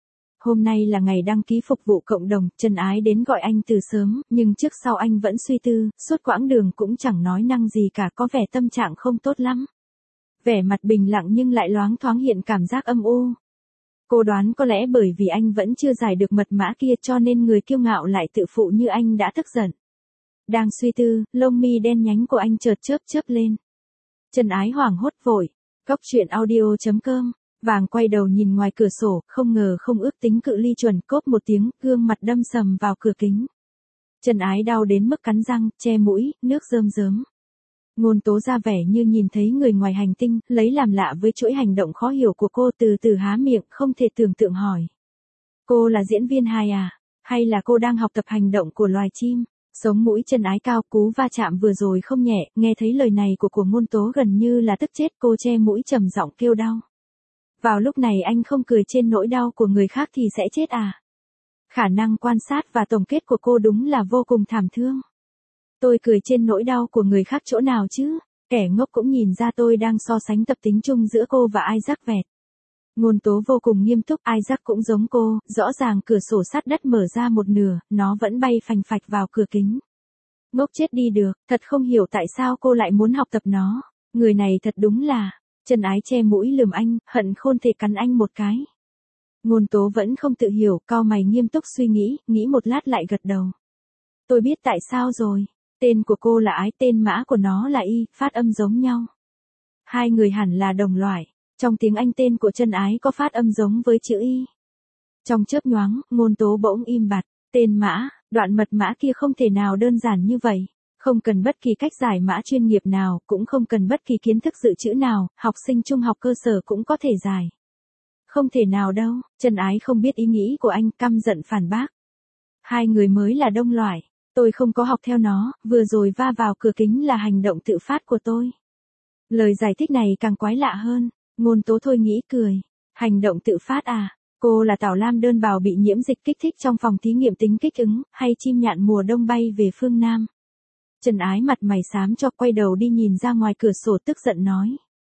Hôm nay là ngày đăng ký phục vụ cộng đồng, Trần Ái đến gọi anh từ sớm, nhưng trước sau anh vẫn suy tư, suốt quãng đường cũng chẳng nói năng gì cả, có vẻ tâm trạng không tốt lắm. Vẻ mặt bình lặng nhưng lại loáng thoáng hiện cảm giác âm u. Cô đoán có lẽ bởi vì anh vẫn chưa giải được mật mã kia cho nên người kiêu ngạo lại tự phụ như anh đã tức giận. Đang suy tư, lông mi đen nhánh của anh chợt chớp chớp lên. Trần Ái hoảng hốt vội. Cóc truyện audio.com. Vàng quay đầu nhìn ngoài cửa sổ, không ngờ không ước tính cự ly chuẩn, cốp một tiếng, gương mặt đâm sầm vào cửa kính. Trần Ái đau đến mức cắn răng, che mũi, nước rơm rớm. Ngôn Tố ra vẻ như nhìn thấy người ngoài hành tinh, lấy làm lạ với chuỗi hành động khó hiểu của cô, từ từ há miệng, không thể tưởng tượng hỏi. Cô là diễn viên hài à? Hay là cô đang học tập hành động của loài chim? Sống mũi Trần Ái cao, cú va chạm vừa rồi không nhẹ, nghe thấy lời này của Ngôn Tố gần như là tức chết, cô che mũi trầm giọng kêu đau. Vào lúc này anh không cười trên nỗi đau của người khác thì sẽ chết à? Khả năng quan sát và tổng kết của cô đúng là vô cùng thảm thương. Tôi cười trên nỗi đau của người khác chỗ nào chứ? Kẻ ngốc cũng nhìn ra tôi đang so sánh tập tính chung giữa cô và Isaac vẹt. Ngôn Tố vô cùng nghiêm túc, Isaac cũng giống cô, rõ ràng cửa sổ sắt đất mở ra một nửa, nó vẫn bay phành phạch vào cửa kính. Ngốc chết đi được, thật không hiểu tại sao cô lại muốn học tập nó. Người này thật đúng là... Trần Ái che mũi lườm anh, hận khôn thể cắn anh một cái. Ngôn Tố vẫn không tự hiểu, cau mày nghiêm túc suy nghĩ một lát lại gật đầu. Tôi biết tại sao rồi. Tên của cô là Ái, tên mã của nó là Y, phát âm giống nhau. Hai người hẳn là đồng loại. Trong tiếng Anh tên của Trần Ái có phát âm giống với chữ Y. Trong chớp nhoáng, Ngôn Tố bỗng im bặt. Tên mã, đoạn mật mã kia không thể nào đơn giản như vậy. Không cần bất kỳ cách giải mã chuyên nghiệp nào, cũng không cần bất kỳ kiến thức dự trữ nào, học sinh trung học cơ sở cũng có thể giải. Không thể nào đâu, Trần Ái không biết ý nghĩ của anh, căm giận phản bác. Hai người mới là đồng loại, tôi không có học theo nó, vừa rồi va vào cửa kính là hành động tự phát của tôi. Lời giải thích này càng quái lạ hơn, Ngôn Tố thôi nghĩ cười. Hành động tự phát à? Cô là tảo lam đơn bào bị nhiễm dịch kích thích trong phòng thí nghiệm tính kích ứng, hay chim nhạn mùa đông bay về phương Nam? Trần Ái mặt mày xám cho, quay đầu đi nhìn ra ngoài cửa sổ tức giận nói.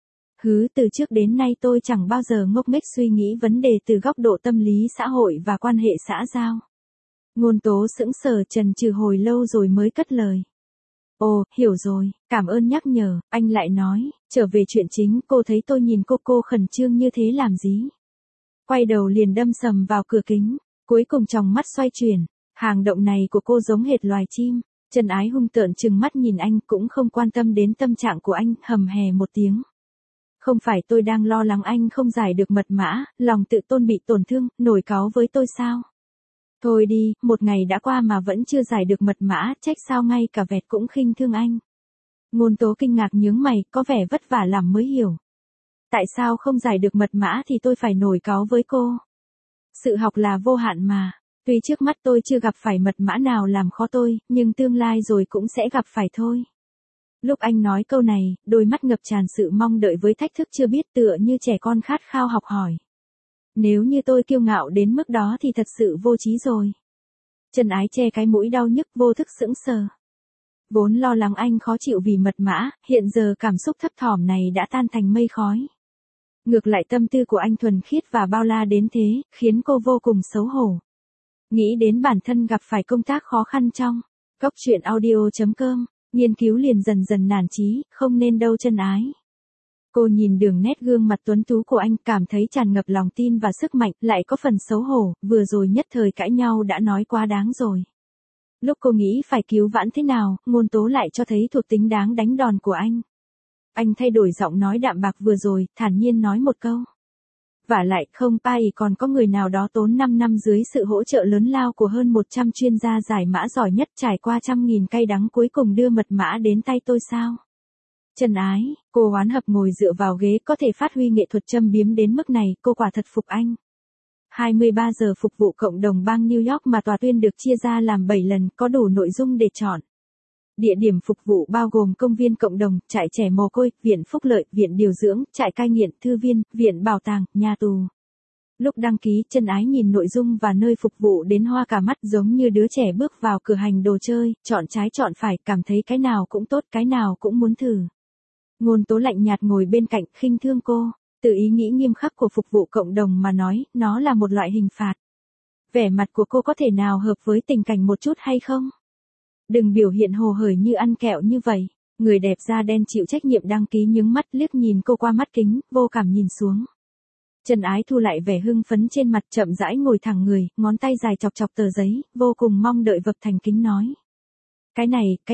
Từ trước đến nay tôi chẳng bao giờ ngốc nghếch suy nghĩ vấn đề từ góc độ tâm lý xã hội và quan hệ xã giao. Ngôn Tố sững sờ chần chừ hồi lâu rồi mới cất lời. Ồ, hiểu rồi, cảm ơn nhắc nhở, anh lại nói, trở về chuyện chính, cô thấy tôi nhìn cô khẩn trương như thế làm gì? Quay đầu liền đâm sầm vào cửa kính, cuối cùng tròng mắt xoay chuyển, hành động này của cô giống hệt loài chim. Trần Ái hung tợn trừng mắt nhìn anh, cũng không quan tâm đến tâm trạng của anh, hầm hè một tiếng. Không phải tôi đang lo lắng anh không giải được mật mã, lòng tự tôn bị tổn thương, nổi cáu với tôi sao? Thôi đi, một ngày đã qua mà vẫn chưa giải được mật mã, trách sao ngay cả vẹt cũng khinh thương anh. Ngôn Tố kinh ngạc nhướng mày, có vẻ vất vả lắm mới hiểu. Tại sao không giải được mật mã thì tôi phải nổi cáu với cô? Sự học là vô hạn mà. Tuy trước mắt tôi chưa gặp phải mật mã nào làm khó tôi, nhưng tương lai rồi cũng sẽ gặp phải thôi. Lúc anh nói câu này, đôi mắt ngập tràn sự mong đợi với thách thức chưa biết, tựa như trẻ con khát khao học hỏi. Nếu như tôi kiêu ngạo đến mức đó thì thật sự vô trí rồi. Trần Ái che cái mũi đau nhức, vô thức sững sờ. Vốn lo lắng anh khó chịu vì mật mã, hiện giờ cảm xúc thấp thỏm này đã tan thành mây khói. Ngược lại tâm tư của anh thuần khiết và bao la đến thế, khiến cô vô cùng xấu hổ. Nghĩ đến bản thân gặp phải công tác khó khăn trong cóc truyện audio.com, nghiên cứu liền dần dần nản chí, không nên đâu Trần Ái. Cô nhìn đường nét gương mặt tuấn tú của anh, cảm thấy tràn ngập lòng tin và sức mạnh, lại có phần xấu hổ, vừa rồi nhất thời cãi nhau đã nói quá đáng rồi. Lúc cô nghĩ phải cứu vãn thế nào, Ngôn Tố lại cho thấy thuộc tính đáng đánh đòn của anh. Anh thay đổi giọng nói đạm bạc vừa rồi, thản nhiên nói một câu. Vả lại không ai còn có người nào đó tốn 5 năm dưới sự hỗ trợ lớn lao của hơn 100 chuyên gia giải mã giỏi nhất trải qua trăm nghìn cay đắng cuối cùng đưa mật mã đến tay tôi sao? Chân ái, cô oán hập ngồi dựa vào ghế có thể phát huy nghệ thuật châm biếm đến mức này, cô quả thật phục anh. 23 giờ phục vụ cộng đồng bang New York mà tòa tuyên được chia ra làm 7 lần, có đủ nội dung để chọn. Địa điểm phục vụ bao gồm công viên cộng đồng, trại trẻ mồ côi, viện phúc lợi, viện điều dưỡng, trại cai nghiện, thư viên, viện bảo tàng, nhà tù. Lúc đăng ký, chân ái nhìn nội dung và nơi phục vụ đến hoa cả mắt giống như đứa trẻ bước vào cửa hàng đồ chơi, chọn trái chọn phải, cảm thấy cái nào cũng tốt, cái nào cũng muốn thử. Ngôn Tố lạnh nhạt ngồi bên cạnh, khinh thương cô, từ ý nghĩ nghiêm khắc của phục vụ cộng đồng mà nói, nó là một loại hình phạt. Vẻ mặt của cô có thể nào hợp với tình cảnh một chút hay không? Đừng biểu hiện hồ hởi như ăn kẹo như vậy. Người đẹp da đen chịu trách nhiệm đăng ký nhướng mắt liếc nhìn cô qua mắt kính, vô cảm nhìn xuống. Chân ái thu lại vẻ hưng phấn trên mặt chậm rãi ngồi thẳng người, ngón tay dài chọc chọc tờ giấy, vô cùng mong đợi vực thành kính nói. Cái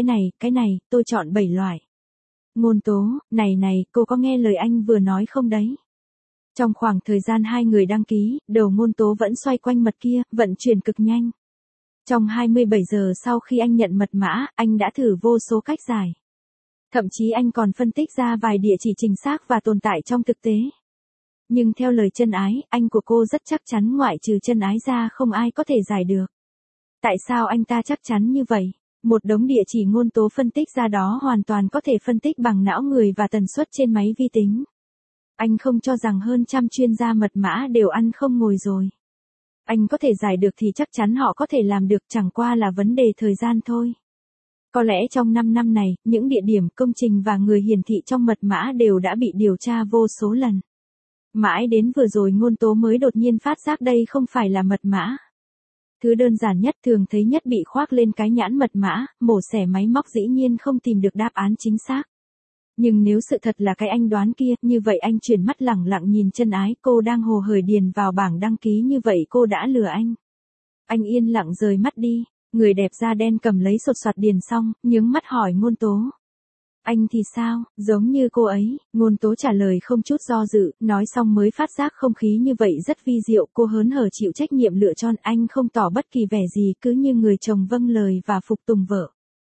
này, tôi chọn 7 loại. Ngôn Tố, này, cô có nghe lời anh vừa nói không đấy? Trong khoảng thời gian hai người đăng ký, đầu Ngôn Tố vẫn xoay quanh mật kia, vận chuyển cực nhanh. Trong 27 giờ sau khi anh nhận mật mã, anh đã thử vô số cách giải. Thậm chí anh còn phân tích ra vài địa chỉ chính xác và tồn tại trong thực tế. Nhưng theo lời chân ái, anh của cô rất chắc chắn ngoại trừ chân ái ra không ai có thể giải được. Tại sao anh ta chắc chắn như vậy? Một đống địa chỉ Ngôn Tố phân tích ra đó hoàn toàn có thể phân tích bằng não người và tần suất trên máy vi tính. Anh không cho rằng hơn trăm chuyên gia mật mã đều ăn không ngồi rồi. Anh có thể giải được thì chắc chắn họ có thể làm được, chẳng qua là vấn đề thời gian thôi. Có lẽ trong 5 năm này, những địa điểm, công trình và người hiển thị trong mật mã đều đã bị điều tra vô số lần. Mãi đến vừa rồi Ngôn Tố mới đột nhiên phát giác đây không phải là mật mã. Thứ đơn giản nhất thường thấy nhất bị khoác lên cái nhãn mật mã, mổ xẻ máy móc dĩ nhiên không tìm được đáp án chính xác. Nhưng nếu sự thật là cái anh đoán kia, như vậy anh chuyển mắt lẳng lặng nhìn chân ái, cô đang hồ hởi điền vào bảng đăng ký như vậy cô đã lừa anh. Anh yên lặng rời mắt đi, người đẹp da đen cầm lấy sột soạt điền xong, nhướng mắt hỏi Ngôn Tố. Anh thì sao, giống như cô ấy, Ngôn Tố trả lời không chút do dự, nói xong mới phát giác không khí như vậy rất vi diệu, cô hớn hở chịu trách nhiệm lựa chọn, anh không tỏ bất kỳ vẻ gì, cứ như người chồng vâng lời và phục tùng vợ.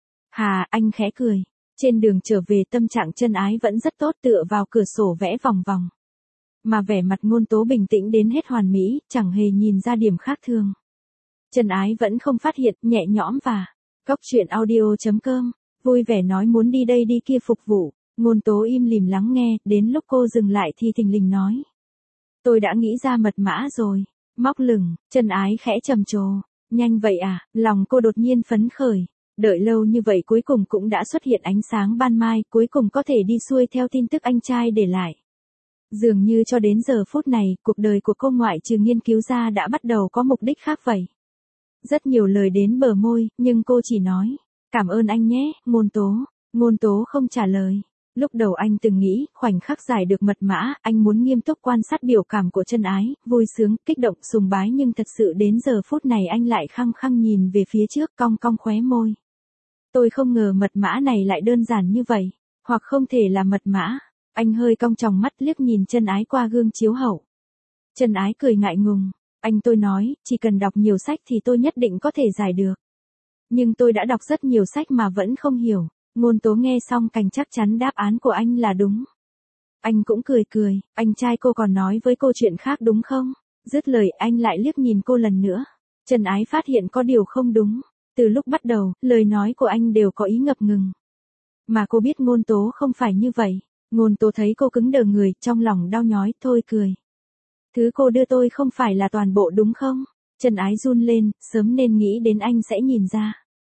Hà, anh khẽ cười. Trên đường trở về tâm trạng chân ái vẫn rất tốt, tựa vào cửa sổ vẽ vòng vòng. Mà vẻ mặt Ngôn Tố bình tĩnh đến hết hoàn mỹ, chẳng hề nhìn ra điểm khác thường. Chân ái vẫn không phát hiện, nhẹ nhõm và Cóc truyện audio.com, vui vẻ nói muốn đi đây đi kia phục vụ. Ngôn Tố im lìm lắng nghe, đến lúc cô dừng lại thì thình lình nói. Tôi đã nghĩ ra mật mã rồi. Móc lửng, chân ái khẽ trầm trồ. Nhanh vậy à, lòng cô đột nhiên phấn khởi. Đợi lâu như vậy cuối cùng cũng đã xuất hiện ánh sáng ban mai, cuối cùng có thể đi xuôi theo tin tức anh trai để lại. Dường như cho đến giờ phút này, cuộc đời của cô ngoại trừ nghiên cứu ra đã bắt đầu có mục đích khác vậy. Rất nhiều lời đến bờ môi, nhưng cô chỉ nói, cảm ơn anh nhé, Ngôn Tố. Ngôn Tố không trả lời. Lúc đầu anh từng nghĩ, khoảnh khắc giải được mật mã, anh muốn nghiêm túc quan sát biểu cảm của chân ái, vui sướng, kích động, sùng bái nhưng thật sự đến giờ phút này anh lại khăng khăng nhìn về phía trước, cong cong khóe môi. Tôi không ngờ mật mã này lại đơn giản như vậy, hoặc không thể là mật mã. Anh hơi cong tròng mắt liếc nhìn chân ái qua gương chiếu hậu. Chân ái cười ngại ngùng, tôi nói, chỉ cần đọc nhiều sách thì tôi nhất định có thể giải được. Nhưng tôi đã đọc rất nhiều sách mà vẫn không hiểu. Ngôn Tố nghe xong cảnh chắc chắn đáp án của anh là đúng. Anh cũng cười, anh trai cô còn nói với cô chuyện khác đúng không? Dứt lời anh lại liếc nhìn cô lần nữa. Chân ái phát hiện có điều không đúng. Từ lúc bắt đầu, lời nói của anh đều có ý ngập ngừng. Mà cô biết Ngôn Tố không phải như vậy. Ngôn Tố thấy cô cứng đờ người, trong lòng đau nhói, thôi cười. Thứ cô đưa tôi không phải là toàn bộ đúng không? Chân ái run lên, sớm nên nghĩ đến anh sẽ nhìn ra.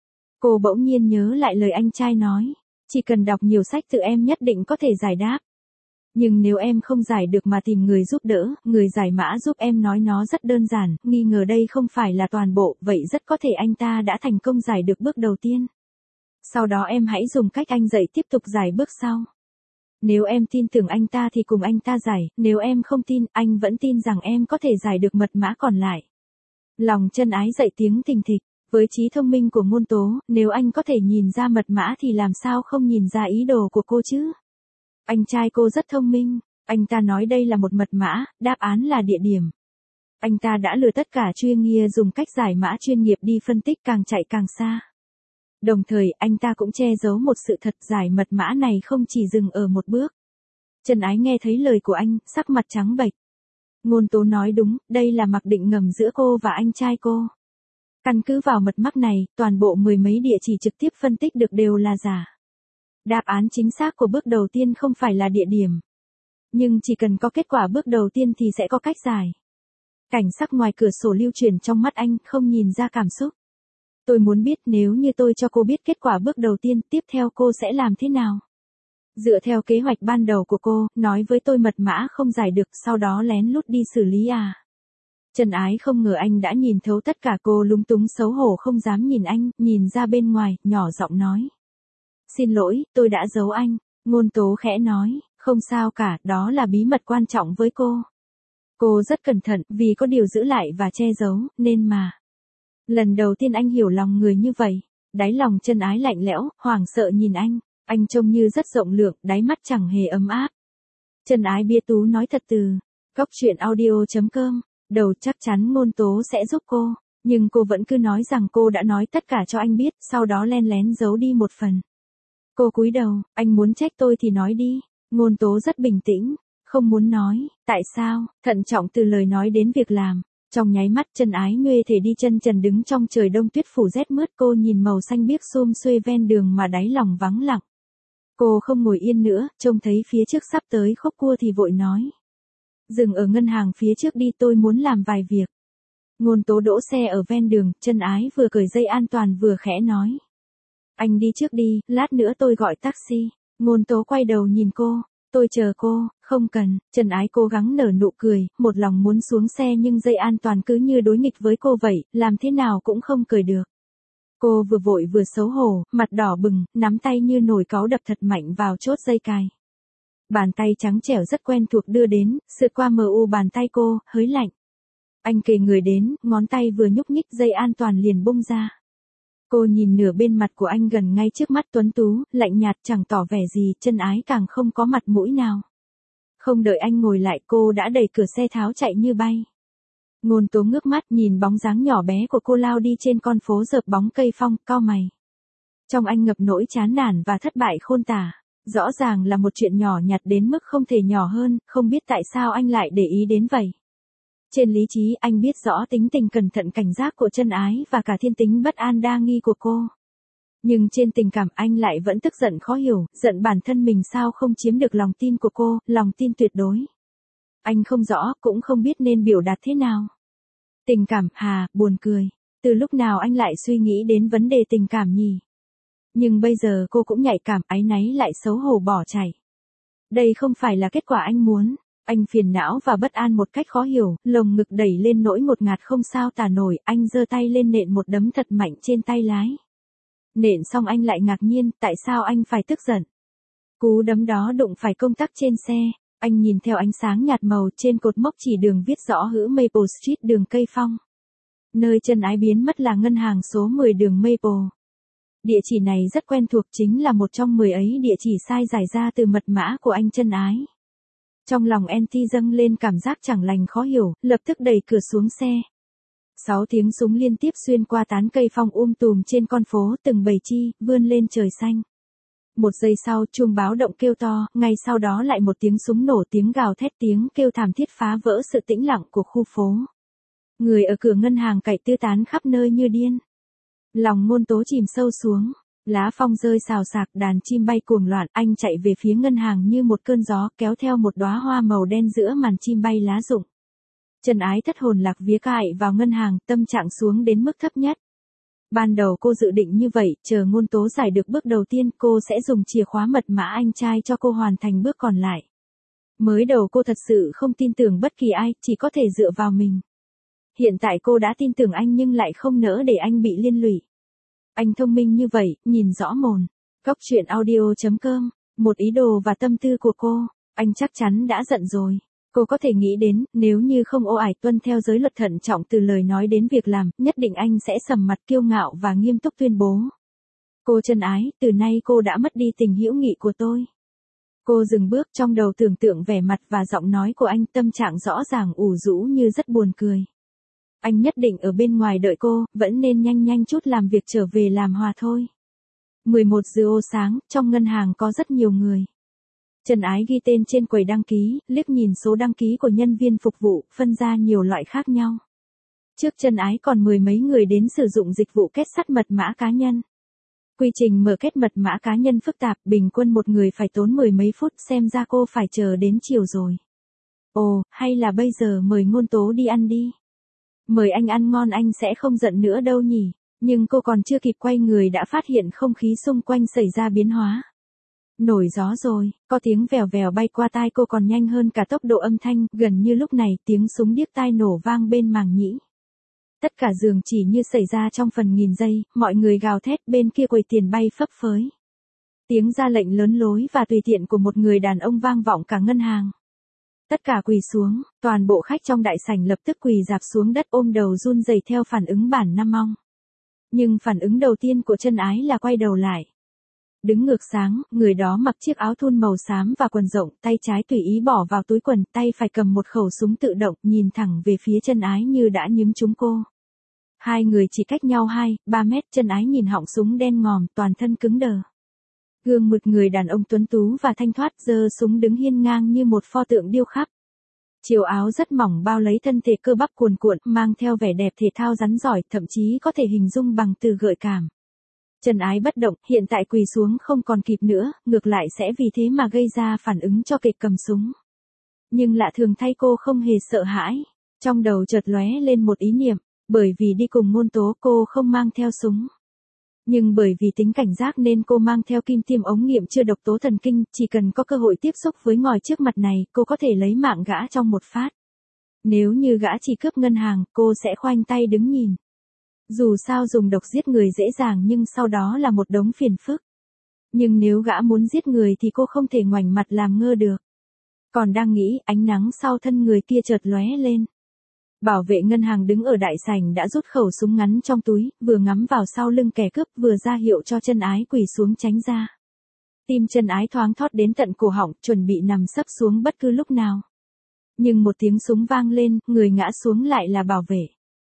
Cô bỗng nhiên nhớ lại lời anh trai nói. Chỉ cần đọc nhiều sách tự em nhất định có thể giải đáp. Nhưng nếu em không giải được mà tìm người giúp đỡ, người giải mã giúp em nói nó rất đơn giản, nghi ngờ đây không phải là toàn bộ, vậy rất có thể anh ta đã thành công giải được bước đầu tiên. Sau đó em hãy dùng cách anh dạy tiếp tục giải bước sau. Nếu em tin tưởng anh ta thì cùng anh ta giải, nếu em không tin, anh vẫn tin rằng em có thể giải được mật mã còn lại. Lòng chân ái dậy tiếng thình thịch, với trí thông minh của Ngôn Tố, nếu anh có thể nhìn ra mật mã thì làm sao không nhìn ra ý đồ của cô chứ? Anh trai cô rất thông minh, Anh ta nói đây là một mật mã, đáp án là địa điểm. Anh ta đã lừa tất cả chuyên gia dùng cách giải mã chuyên nghiệp đi phân tích càng chạy càng xa. Đồng thời, anh ta cũng che giấu một sự thật, giải mật mã này không chỉ dừng ở một bước. Trần Ái nghe thấy lời của anh, sắc mặt trắng bệch. Ngôn Tố nói đúng, đây là mặc định ngầm giữa cô và anh trai cô. Căn cứ vào mật map này, toàn bộ mười mấy địa chỉ trực tiếp phân tích được đều là giả. Đáp án chính xác của bước đầu tiên không phải là địa điểm. Nhưng chỉ cần có kết quả bước đầu tiên thì sẽ có cách giải. Cảnh sắc ngoài cửa sổ lưu truyền trong mắt anh, không nhìn ra cảm xúc. Tôi muốn biết nếu như tôi cho cô biết kết quả bước đầu tiên, tiếp theo cô sẽ làm thế nào? Dựa theo kế hoạch ban đầu của cô, nói với tôi mật mã không giải được, sau đó lén lút đi xử lý à? Trần Ái không ngờ anh đã nhìn thấu tất cả, cô lúng túng xấu hổ không dám nhìn anh, nhìn ra bên ngoài, nhỏ giọng nói. Xin lỗi, tôi đã giấu anh. Ngôn Tố khẽ nói, không sao cả, đó là bí mật quan trọng với cô. Cô rất cẩn thận, vì có điều giữ lại và che giấu, nên mà. Lần đầu tiên anh hiểu lòng người như vậy. Đáy lòng Trần Ái lạnh lẽo, hoảng sợ nhìn anh trông như rất rộng lượng, đáy mắt chẳng hề ấm áp. Trần Ái bia tú nói thật từ. Cóc truyện audio.com. Đầu chắc chắn Ngôn Tố sẽ giúp cô, nhưng cô vẫn cứ nói rằng cô đã nói tất cả cho anh biết, sau đó len lén giấu đi một phần. Cô cúi đầu, anh muốn trách tôi thì nói đi. Ngôn Tố rất bình tĩnh, không muốn nói, tại sao, thận trọng từ lời nói đến việc làm. Trong nháy mắt Trần Ái nguê thể đi chân trần đứng trong trời đông tuyết phủ rét mướt, cô nhìn màu xanh biếc xum xuê ven đường mà đáy lòng vắng lặng. Cô không ngồi yên nữa, trông thấy phía trước sắp tới khúc cua thì vội nói. Dừng ở ngân hàng phía trước đi, tôi muốn làm vài việc. Ngôn Tố đỗ xe ở ven đường, Trần Ái vừa cởi dây an toàn vừa khẽ nói. Anh đi trước đi, lát nữa tôi gọi taxi. Ngôn Tố quay đầu nhìn cô. Tôi chờ cô, không cần. Trần Ái cố gắng nở nụ cười, một lòng muốn xuống xe nhưng dây an toàn cứ như đối nghịch với cô vậy, làm thế nào cũng không cởi được. Cô vừa vội vừa xấu hổ, mặt đỏ bừng, nắm tay như nồi cáu đập thật mạnh vào chốt dây cài. Bàn tay trắng trẻo rất quen thuộc đưa đến, sượt qua mờ u bàn tay cô, hơi lạnh. Anh kề người đến, ngón tay vừa nhúc nhích dây an toàn liền bung ra. Cô nhìn nửa bên mặt của anh gần ngay trước mắt tuấn tú, lạnh nhạt chẳng tỏ vẻ gì, Trần Ái càng không có mặt mũi nào. Không đợi anh ngồi lại, cô đã đẩy cửa xe tháo chạy như bay. Ngôn Tố ngước mắt nhìn bóng dáng nhỏ bé của cô lao đi trên con phố rợp bóng cây phong, cau mày. Trong anh ngập nỗi chán nản và thất bại khôn tả. Rõ ràng là một chuyện nhỏ nhặt đến mức không thể nhỏ hơn, không biết tại sao anh lại để ý đến vậy. Trên lý trí anh biết rõ tính tình cẩn thận cảnh giác của Trần Ái và cả thiên tính bất an đa nghi của cô. Nhưng trên tình cảm anh lại vẫn tức giận khó hiểu, giận bản thân mình sao không chiếm được lòng tin của cô, lòng tin tuyệt đối. Anh không rõ, cũng không biết nên biểu đạt thế nào. Tình cảm, buồn cười. Từ lúc nào anh lại suy nghĩ đến vấn đề tình cảm nhỉ? Nhưng bây giờ cô cũng nhạy cảm, áy náy lại xấu hổ bỏ chạy. Đây không phải là kết quả anh muốn. Anh phiền não và bất an một cách khó hiểu, lồng ngực đẩy lên nỗi ngột ngạt không sao tả nổi, anh giơ tay lên nện một đấm thật mạnh trên tay lái. Nện xong anh lại ngạc nhiên, tại sao anh phải tức giận? Cú đấm đó đụng phải công tắc trên xe, anh nhìn theo ánh sáng nhạt màu trên cột mốc chỉ đường viết rõ hữu Maple Street đường cây phong. Nơi Trần Ái biến mất là ngân hàng số 10 đường Maple. Địa chỉ này rất quen thuộc, chính là một trong 10 ấy địa chỉ sai giải ra từ mật mã của anh Trần Ái. Trong lòng Anti dâng lên cảm giác chẳng lành khó hiểu, lập tức đẩy cửa xuống xe. 6 tiếng súng liên tiếp xuyên qua tán cây phong tùm trên con phố, từng bầy chi, vươn lên trời xanh. Một giây sau, chuông báo động kêu to, ngay sau đó lại một tiếng súng nổ, tiếng gào thét, tiếng kêu thảm thiết phá vỡ sự tĩnh lặng của khu phố. Người ở cửa ngân hàng cày tứ tán khắp nơi như điên. Lòng Ngôn Tố chìm sâu xuống, lá phong rơi xào xạc, đàn chim bay cuồng loạn, anh chạy về phía ngân hàng như một cơn gió, kéo theo một đóa hoa màu đen giữa màn chim bay lá rụng. Trần Ái thất hồn lạc vía cại vào ngân hàng, tâm trạng xuống đến mức thấp nhất. Ban đầu cô dự định như vậy, chờ Ngôn Tố giải được bước đầu tiên, cô sẽ dùng chìa khóa mật mã anh trai cho cô hoàn thành bước còn lại. Mới đầu cô thật sự không tin tưởng bất kỳ ai, chỉ có thể dựa vào mình. Hiện tại cô đã tin tưởng anh nhưng lại không nỡ để anh bị liên lụy. Anh thông minh như vậy, nhìn rõ mồn. Cóc truyện audio.com, một ý đồ và tâm tư của cô, anh chắc chắn đã giận rồi. Cô có thể nghĩ đến, nếu như không ô ải tuân theo giới luật thận trọng từ lời nói đến việc làm, nhất định anh sẽ sầm mặt kiêu ngạo và nghiêm túc tuyên bố. Cô Trần Ái, từ nay cô đã mất đi tình hữu nghị của tôi. Cô dừng bước, trong đầu tưởng tượng vẻ mặt và giọng nói của anh, tâm trạng rõ ràng ủ rũ như rất buồn cười. Anh nhất định ở bên ngoài đợi cô, vẫn nên nhanh nhanh chút làm việc trở về làm hòa thôi. 11 giờ sáng, trong ngân hàng có rất nhiều người. Trần Ái ghi tên trên quầy đăng ký, liếc nhìn số đăng ký của nhân viên phục vụ, phân ra nhiều loại khác nhau. Trước Trần Ái còn 10 mấy người đến sử dụng dịch vụ kết sắt mật mã cá nhân. Quy trình mở kết mật mã cá nhân phức tạp, bình quân một người phải tốn 10 mấy phút, xem ra cô phải chờ đến chiều rồi. Ồ, hay là bây giờ mời Ngôn Tố đi ăn đi. Mời anh ăn ngon anh sẽ không giận nữa đâu nhỉ. Nhưng cô còn chưa kịp quay người đã phát hiện không khí xung quanh xảy ra biến hóa. Nổi gió rồi, có tiếng vèo vèo bay qua tai cô còn nhanh hơn cả tốc độ âm thanh, gần như lúc này tiếng súng điếc tai nổ vang bên màng nhĩ. Tất cả giường chỉ như xảy ra trong phần nghìn giây, mọi người gào thét, bên kia quầy tiền bay phấp phới. Tiếng ra lệnh lớn lối và tùy tiện của một người đàn ông vang vọng cả ngân hàng. Tất cả quỳ xuống, toàn bộ khách trong đại sảnh lập tức quỳ rạp xuống đất ôm đầu run rẩy theo phản ứng bản năng mong. Nhưng phản ứng đầu tiên của Trân Ái là quay đầu lại. Đứng ngược sáng, người đó mặc chiếc áo thun màu xám và quần rộng, tay trái tùy ý bỏ vào túi quần, tay phải cầm một khẩu súng tự động, nhìn thẳng về phía Trân Ái như đã nhắm trúng cô. Hai người chỉ cách nhau 2-3 mét, Trân Ái nhìn họng súng đen ngòm, toàn thân cứng đờ. Gương một người đàn ông tuấn tú và thanh thoát, giơ súng đứng hiên ngang như một pho tượng điêu khắc. Chiều áo rất mỏng bao lấy thân thể cơ bắp cuồn cuộn, mang theo vẻ đẹp thể thao rắn giỏi, thậm chí có thể hình dung bằng từ gợi cảm. Trân Ái bất động, hiện tại quỳ xuống không còn kịp nữa, ngược lại sẽ vì thế mà gây ra phản ứng cho kẻ cầm súng. Nhưng lạ thường thay cô không hề sợ hãi. Trong đầu chợt lóe lên một ý niệm, bởi vì đi cùng Ngôn Tố cô không mang theo súng. Nhưng bởi vì tính cảnh giác nên cô mang theo kim tiêm ống nghiệm chữa độc tố thần kinh, chỉ cần có cơ hội tiếp xúc với ngòi trước mặt này, cô có thể lấy mạng gã trong một phát. Nếu như gã chỉ cướp ngân hàng, cô sẽ khoanh tay đứng nhìn. Dù sao dùng độc giết người dễ dàng nhưng sau đó là một đống phiền phức. Nhưng nếu gã muốn giết người thì cô không thể ngoảnh mặt làm ngơ được. Còn đang nghĩ, ánh nắng sau thân người kia chợt lóe lên. Bảo vệ ngân hàng đứng ở đại sảnh đã rút khẩu súng ngắn trong túi, vừa ngắm vào sau lưng kẻ cướp vừa ra hiệu cho Trân Ái quỳ xuống tránh ra. Tim Trân Ái thoáng thót đến tận cổ họng, chuẩn bị nằm sấp xuống bất cứ lúc nào. Nhưng một tiếng súng vang lên, người ngã xuống lại là bảo vệ.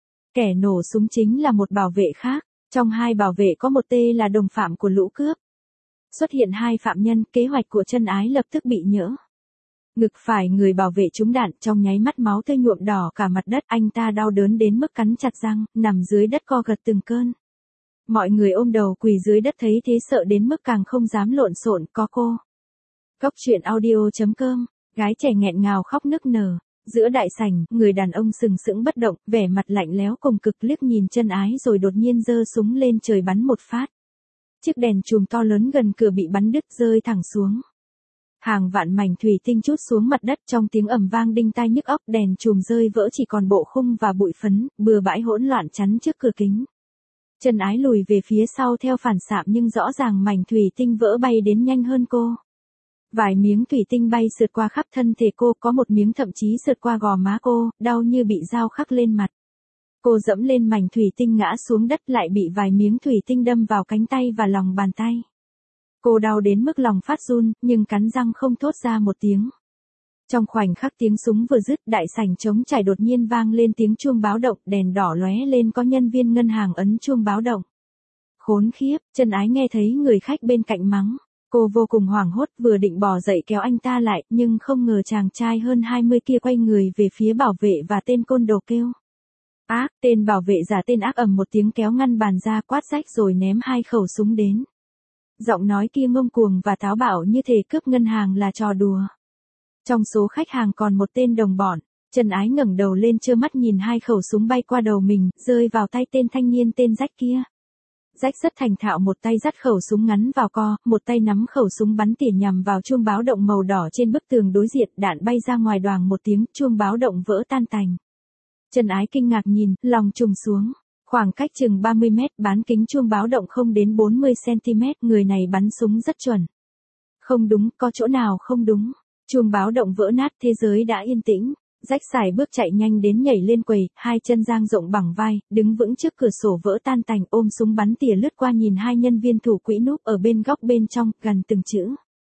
Kẻ nổ súng chính là một bảo vệ khác, trong hai bảo vệ có một tên là đồng phạm của lũ cướp. Xuất hiện hai phạm nhân, kế hoạch của Trân Ái lập tức bị nhỡ. Ngực phải người bảo vệ trúng đạn, trong nháy mắt máu tươi nhuộm đỏ cả mặt đất, anh ta đau đớn đến mức cắn chặt răng, nằm dưới đất co gật từng cơn. Mọi người ôm đầu quỳ dưới đất thấy thế sợ đến mức càng không dám lộn xộn, có cô. Góc truyện audio.com, gái trẻ nghẹn ngào khóc nức nở. Giữa đại sảnh, người đàn ông sừng sững bất động, vẻ mặt lạnh lẽo cùng cực liếc nhìn Trân Ái rồi đột nhiên giơ súng lên trời bắn một phát. Chiếc đèn chùm to lớn gần cửa bị bắn đứt rơi thẳng xuống. Hàng vạn mảnh thủy tinh trút xuống mặt đất trong tiếng ầm vang đinh tai nhức óc, đèn chùm rơi vỡ chỉ còn bộ khung và bụi phấn, bừa bãi hỗn loạn chắn trước cửa kính. Trân Ái lùi về phía sau theo phản xạ nhưng rõ ràng mảnh thủy tinh vỡ bay đến nhanh hơn cô. Vài miếng thủy tinh bay sượt qua khắp thân thể cô, có một miếng thậm chí sượt qua gò má cô, đau như bị dao khắc lên mặt. Cô dẫm lên mảnh thủy tinh ngã xuống đất, lại bị vài miếng thủy tinh đâm vào cánh tay và lòng bàn tay. Cô đau đến mức lòng phát run, nhưng cắn răng không thốt ra một tiếng. Trong khoảnh khắc tiếng súng vừa dứt, đại sảnh trống trải đột nhiên vang lên tiếng chuông báo động, đèn đỏ lóe lên, có nhân viên ngân hàng ấn chuông báo động. Khốn khiếp, Trân Ái nghe thấy người khách bên cạnh mắng. Cô vô cùng hoảng hốt, vừa định bò dậy kéo anh ta lại, nhưng không ngờ chàng trai hơn 20 kia quay người về phía bảo vệ và tên côn đồ kêu. Ác, tên bảo vệ giả tên ác ầm một tiếng kéo ngăn bàn ra, quát rách rồi ném hai khẩu súng đến. Giọng nói kia ngông cuồng và táo bạo như thể cướp ngân hàng là trò đùa. Trong số khách hàng còn một tên đồng bọn. Trân Ái ngẩng đầu lên trơ mắt nhìn hai khẩu súng bay qua đầu mình, rơi vào tay tên thanh niên tên Rách kia. Rách rất thành thạo, một tay dắt khẩu súng ngắn vào co, một tay nắm khẩu súng bắn tỉa nhằm vào chuông báo động màu đỏ trên bức tường đối diện, đạn bay ra ngoài đoàng một tiếng, chuông báo động vỡ tan tành. Trân Ái kinh ngạc nhìn, lòng trùng xuống. Khoảng cách chừng 30 mét, bán kính chuông báo động không đến 40 cm, người này bắn súng rất chuẩn. Không đúng, có chỗ nào không đúng. Chuông báo động vỡ nát, thế giới đã yên tĩnh. Rách xài bước chạy nhanh đến nhảy lên quầy, hai chân dang rộng bằng vai, đứng vững trước cửa sổ vỡ tan tành, ôm súng bắn tỉa lướt qua nhìn hai nhân viên thủ quỹ núp ở bên góc bên trong, gần từng chữ.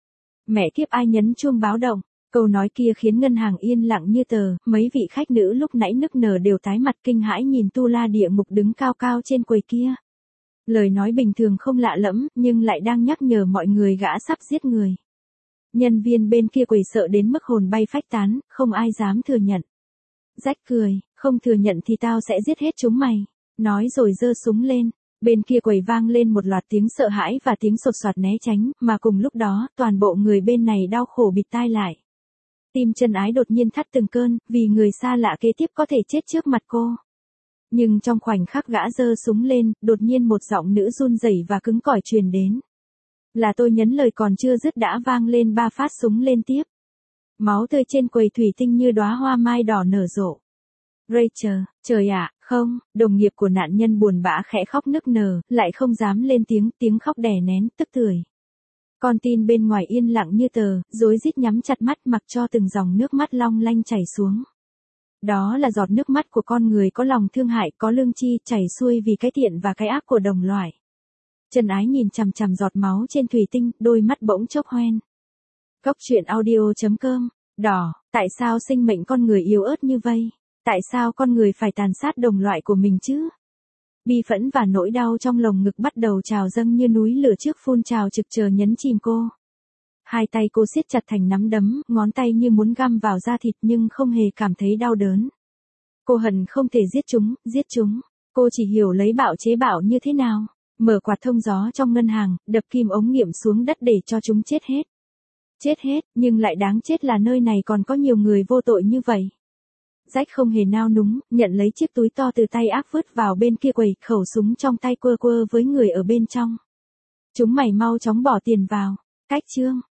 Mẹ kiếp, ai nhấn chuông báo động. Câu nói kia khiến ngân hàng yên lặng như tờ, mấy vị khách nữ lúc nãy nức nở đều tái mặt kinh hãi nhìn tu la địa ngục đứng cao cao trên quầy kia. Lời nói bình thường không lạ lẫm, nhưng lại đang nhắc nhở mọi người gã sắp giết người. Nhân viên bên kia quầy sợ đến mức hồn bay phách tán, không ai dám thừa nhận. Jack cười, không thừa nhận thì tao sẽ giết hết chúng mày. Nói rồi giơ súng lên. Bên kia quầy vang lên một loạt tiếng sợ hãi và tiếng sột soạt né tránh, mà cùng lúc đó, toàn bộ người bên này đau khổ bịt tai lại. Tim Chân Ái đột nhiên thắt từng cơn, vì người xa lạ kế tiếp có thể chết trước mặt cô. Nhưng trong khoảnh khắc gã giơ súng lên, đột nhiên một giọng nữ run rẩy và cứng cỏi truyền đến. Là tôi, nhấn lời còn chưa dứt đã vang lên 3 phát súng liên tiếp. Máu tươi trên quầy thủy tinh như đóa hoa mai đỏ nở rộ. Rachel, trời ạ, không, đồng nghiệp của nạn nhân buồn bã khẽ khóc nức nở, lại không dám lên tiếng khóc đè nén, tức tưởi. Con tin bên ngoài yên lặng như tờ, rối rít nhắm chặt mắt mặc cho từng dòng nước mắt long lanh chảy xuống. Đó là giọt nước mắt của con người có lòng thương hại, có lương tri, chảy xuôi vì cái thiện và cái ác của đồng loại. Chân Ái nhìn chằm chằm giọt máu trên thủy tinh, đôi mắt bỗng chốc hoen. Cốc truyện audio.com. Đỏ, tại sao sinh mệnh con người yếu ớt như vây? Tại sao con người phải tàn sát đồng loại của mình chứ? Bi phẫn và nỗi đau trong lồng ngực bắt đầu trào dâng như núi lửa trước phun trào trực chờ nhấn chìm cô. Hai tay cô siết chặt thành nắm đấm, ngón tay như muốn găm vào da thịt nhưng không hề cảm thấy đau đớn. Cô hận không thể giết chúng. Cô chỉ hiểu lấy bạo chế bạo như thế nào. Mở quạt thông gió trong ngân hàng, đập kim ống nghiệm xuống đất để cho chúng chết hết. Chết hết, nhưng lại đáng chết là nơi này còn có nhiều người vô tội như vậy. Jack không hề nao núng, nhận lấy chiếc túi to từ tay ác vứt vào bên kia quầy, khẩu súng trong tay quơ quơ với người ở bên trong. Chúng mày mau chóng bỏ tiền vào. Cách chương.